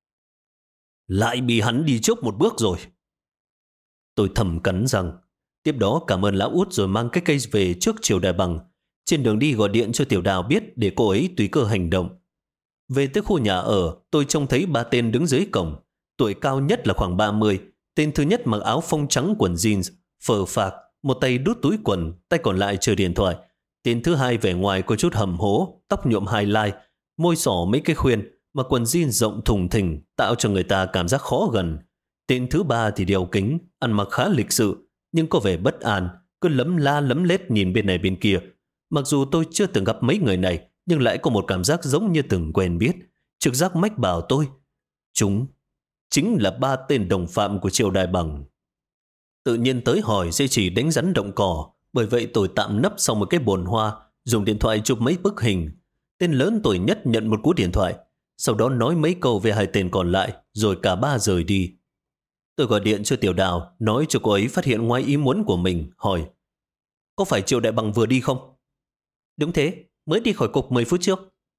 Lại bị hắn đi trước một bước rồi. Tôi thầm cắn răng. Tiếp đó cảm ơn lão út rồi mang cái cây về trước Triều Đại Bằng. Trên đường đi gọi điện cho Tiểu Đào biết để cô ấy tùy cơ hành động. Về tới khu nhà ở, tôi trông thấy 3 tên đứng dưới cổng. Tuổi cao nhất là khoảng 30. Tên thứ nhất mặc áo phông trắng quần jeans, phờ phạc, một tay đút túi quần, tay còn lại chơi điện thoại. Tên thứ hai vẻ ngoài có chút hầm hố, tóc nhuộm highlight, môi xỏ mấy cái khuyên, mà quần jeans rộng thùng thình tạo cho người ta cảm giác khó gần. Tên thứ ba thì đeo kính, ăn mặc khá lịch sự, nhưng có vẻ bất an, cứ lấm la lấm lét nhìn bên này bên kia. Mặc dù tôi chưa từng gặp mấy người này, nhưng lại có một cảm giác giống như từng quen biết. Trực giác mách bảo tôi, chúng chính là 3 tên đồng phạm của Triều Đại Bằng. Tự nhiên tới hỏi sẽ chỉ đánh rắn động cỏ, bởi vậy tôi tạm nấp sau một cái bồn hoa, dùng điện thoại chụp mấy bức hình. Tên lớn tuổi nhất nhận một cú điện thoại, sau đó nói mấy câu về 2 tên còn lại, rồi cả 3 rời đi. Tôi gọi điện cho Tiểu Đào, nói cho cô ấy phát hiện ngoài ý muốn của mình, hỏi, có phải Triệu Đại Bằng vừa đi không? Đúng thế, mới đi khỏi cục 10 phút trước.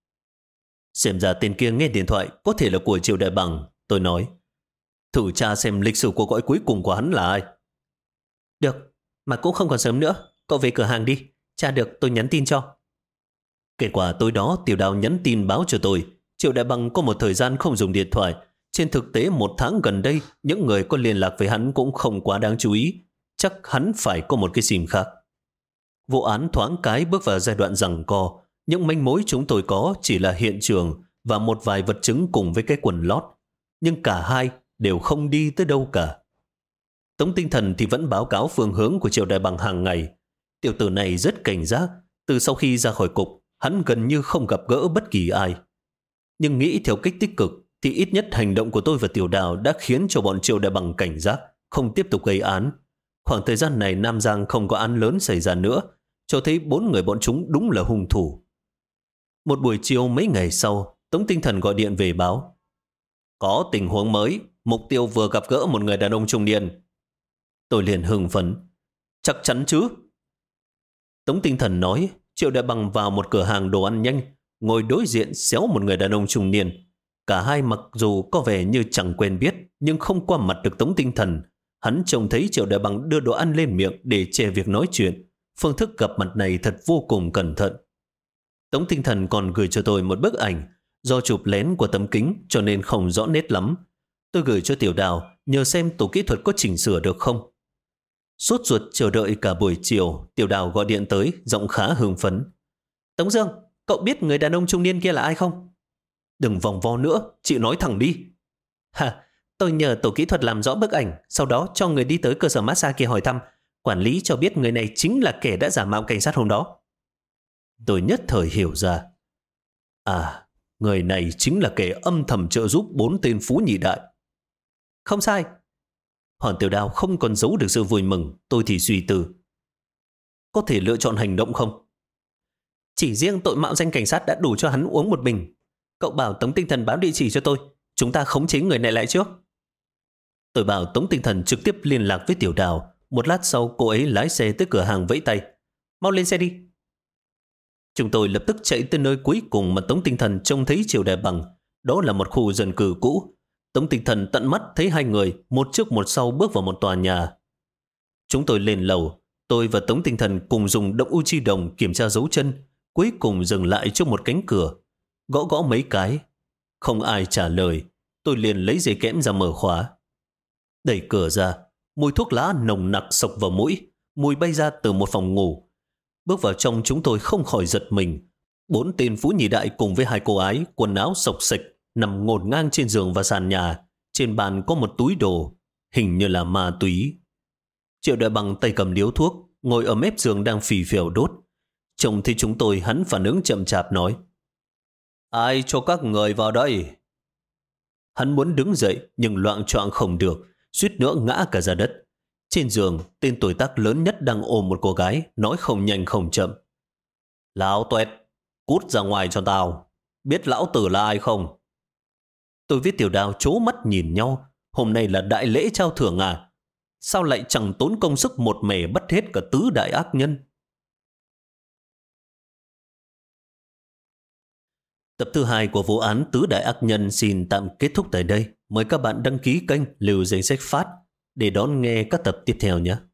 Xem ra tên kia nghe điện thoại có thể là của Triệu Đại Bằng, tôi nói. Thử tra xem lịch sử cuộc gọi cuối cùng của hắn là ai. Được, mà cũng không còn sớm nữa, cậu về cửa hàng đi, tra được tôi nhắn tin cho. Kết quả tối đó Tiểu Đào nhắn tin báo cho tôi, Triệu Đại Bằng có một thời gian không dùng điện thoại. Trên thực tế 1 tháng gần đây, những người có liên lạc với hắn cũng không quá đáng chú ý. Chắc hắn phải có một cái sim khác. Vụ án thoáng cái bước vào giai đoạn giằng co. Những manh mối chúng tôi có chỉ là hiện trường và một vài vật chứng cùng với cái quần lót. Nhưng cả hai đều không đi tới đâu cả. Tống Tinh Thần thì vẫn báo cáo phương hướng của Triệu Đại Bằng hàng ngày. Tiểu tử này rất cảnh giác. Từ sau khi ra khỏi cục, hắn gần như không gặp gỡ bất kỳ ai. Nhưng nghĩ theo cách tích cực, thì ít nhất hành động của tôi và Tiểu Đào đã khiến cho bọn Triệu Đại Bằng cảnh giác, không tiếp tục gây án. Khoảng thời gian này Nam Giang không có án lớn xảy ra nữa, cho thấy 4 người bọn chúng đúng là hung thủ. Một buổi chiều mấy ngày sau, Tống Tinh Thần gọi điện về báo. Có tình huống mới, mục tiêu vừa gặp gỡ một người đàn ông trung niên. Tôi liền hưng phấn. Chắc chắn chứ? Tống Tinh Thần nói, Triệu Đại Bằng vào một cửa hàng đồ ăn nhanh, ngồi đối diện xéo một người đàn ông trung niên. Cả hai mặc dù có vẻ như chẳng quen biết, nhưng không qua mặt được Tống Tinh Thần. Hắn trông thấy Triệu Đại Bằng đưa đồ ăn lên miệng để che việc nói chuyện. Phương thức gặp mặt này thật vô cùng cẩn thận. Tống Tinh Thần còn gửi cho tôi một bức ảnh, do chụp lén của tấm kính cho nên không rõ nét lắm. Tôi gửi cho Tiểu Đào, nhờ xem tổ kỹ thuật có chỉnh sửa được không. Sốt ruột chờ đợi cả buổi chiều, Tiểu Đào gọi điện tới, giọng khá hưng phấn. Tống Dương, cậu biết người đàn ông trung niên kia là ai không? Đừng vòng vo nữa, chị nói thẳng đi. Tôi nhờ tổ kỹ thuật làm rõ bức ảnh, sau đó cho người đi tới cơ sở massage kia hỏi thăm. Quản lý cho biết người này chính là kẻ đã giả mạo cảnh sát hôm đó. Tôi nhất thời hiểu ra. À, người này chính là kẻ âm thầm trợ giúp 4 tên phú nhị đại. Không sai. Hoàng Tiểu Đào không còn giấu được sự vui mừng, tôi thì suy tư. Có thể lựa chọn hành động không? Chỉ riêng tội mạo danh cảnh sát đã đủ cho hắn uống một bình. Cậu bảo Tống Tinh Thần báo địa chỉ cho tôi, chúng ta khống chế người này lại trước. Tôi bảo Tống Tinh Thần trực tiếp liên lạc với Tiểu Đào. Một lát sau cô ấy lái xe tới cửa hàng vẫy tay. Mau lên xe đi. Chúng tôi lập tức chạy tới nơi cuối cùng mà Tống Tinh Thần trông thấy Triệu Đại Bằng. Đó là một khu dân cư cũ. Tống Tinh Thần tận mắt thấy 2 người, một trước một sau bước vào một tòa nhà. Chúng tôi lên lầu. Tôi và Tống Tinh Thần cùng dùng động Uchi đồng kiểm tra dấu chân. Cuối cùng dừng lại trước một cánh cửa. Gõ gõ mấy cái. Không ai trả lời. Tôi liền lấy dây kẽm ra mở khóa. Đẩy cửa ra. Mùi thuốc lá nồng nặc sộc vào mũi. Mùi bay ra từ một phòng ngủ. Bước vào trong chúng tôi không khỏi giật mình. 4 tên phú nhị đại cùng với 2 cô ái, quần áo sộc sạch, nằm ngổn ngang trên giường và sàn nhà. Trên bàn có một túi đồ, hình như là ma túy. Triệu Đại Bằng tay cầm điếu thuốc, ngồi ở mép giường đang phì phèo đốt. Trông thấy chúng tôi, hắn phản ứng chậm chạp nói. Ai cho các người vào đây? Hắn muốn đứng dậy nhưng loạng choạng không được. suýt nữa ngã cả ra đất. Trên giường, tên tuổi tác lớn nhất đang ôm một cô gái, nói không nhanh không chậm. Lão Tuét, cút ra ngoài cho tao. Biết lão tử là ai không? Tôi với Tiểu Đào trố mắt nhìn nhau. Hôm nay là đại lễ trao thưởng à? Sao lại chẳng tốn công sức một mẻ bắt hết cả tứ đại ác nhân? Tập thứ 2 của vụ án Tứ Đại Ác Nhân xin tạm kết thúc tại đây. Mời các bạn đăng ký kênh Lưu Danh Sách Phát để đón nghe các tập tiếp theo nhé.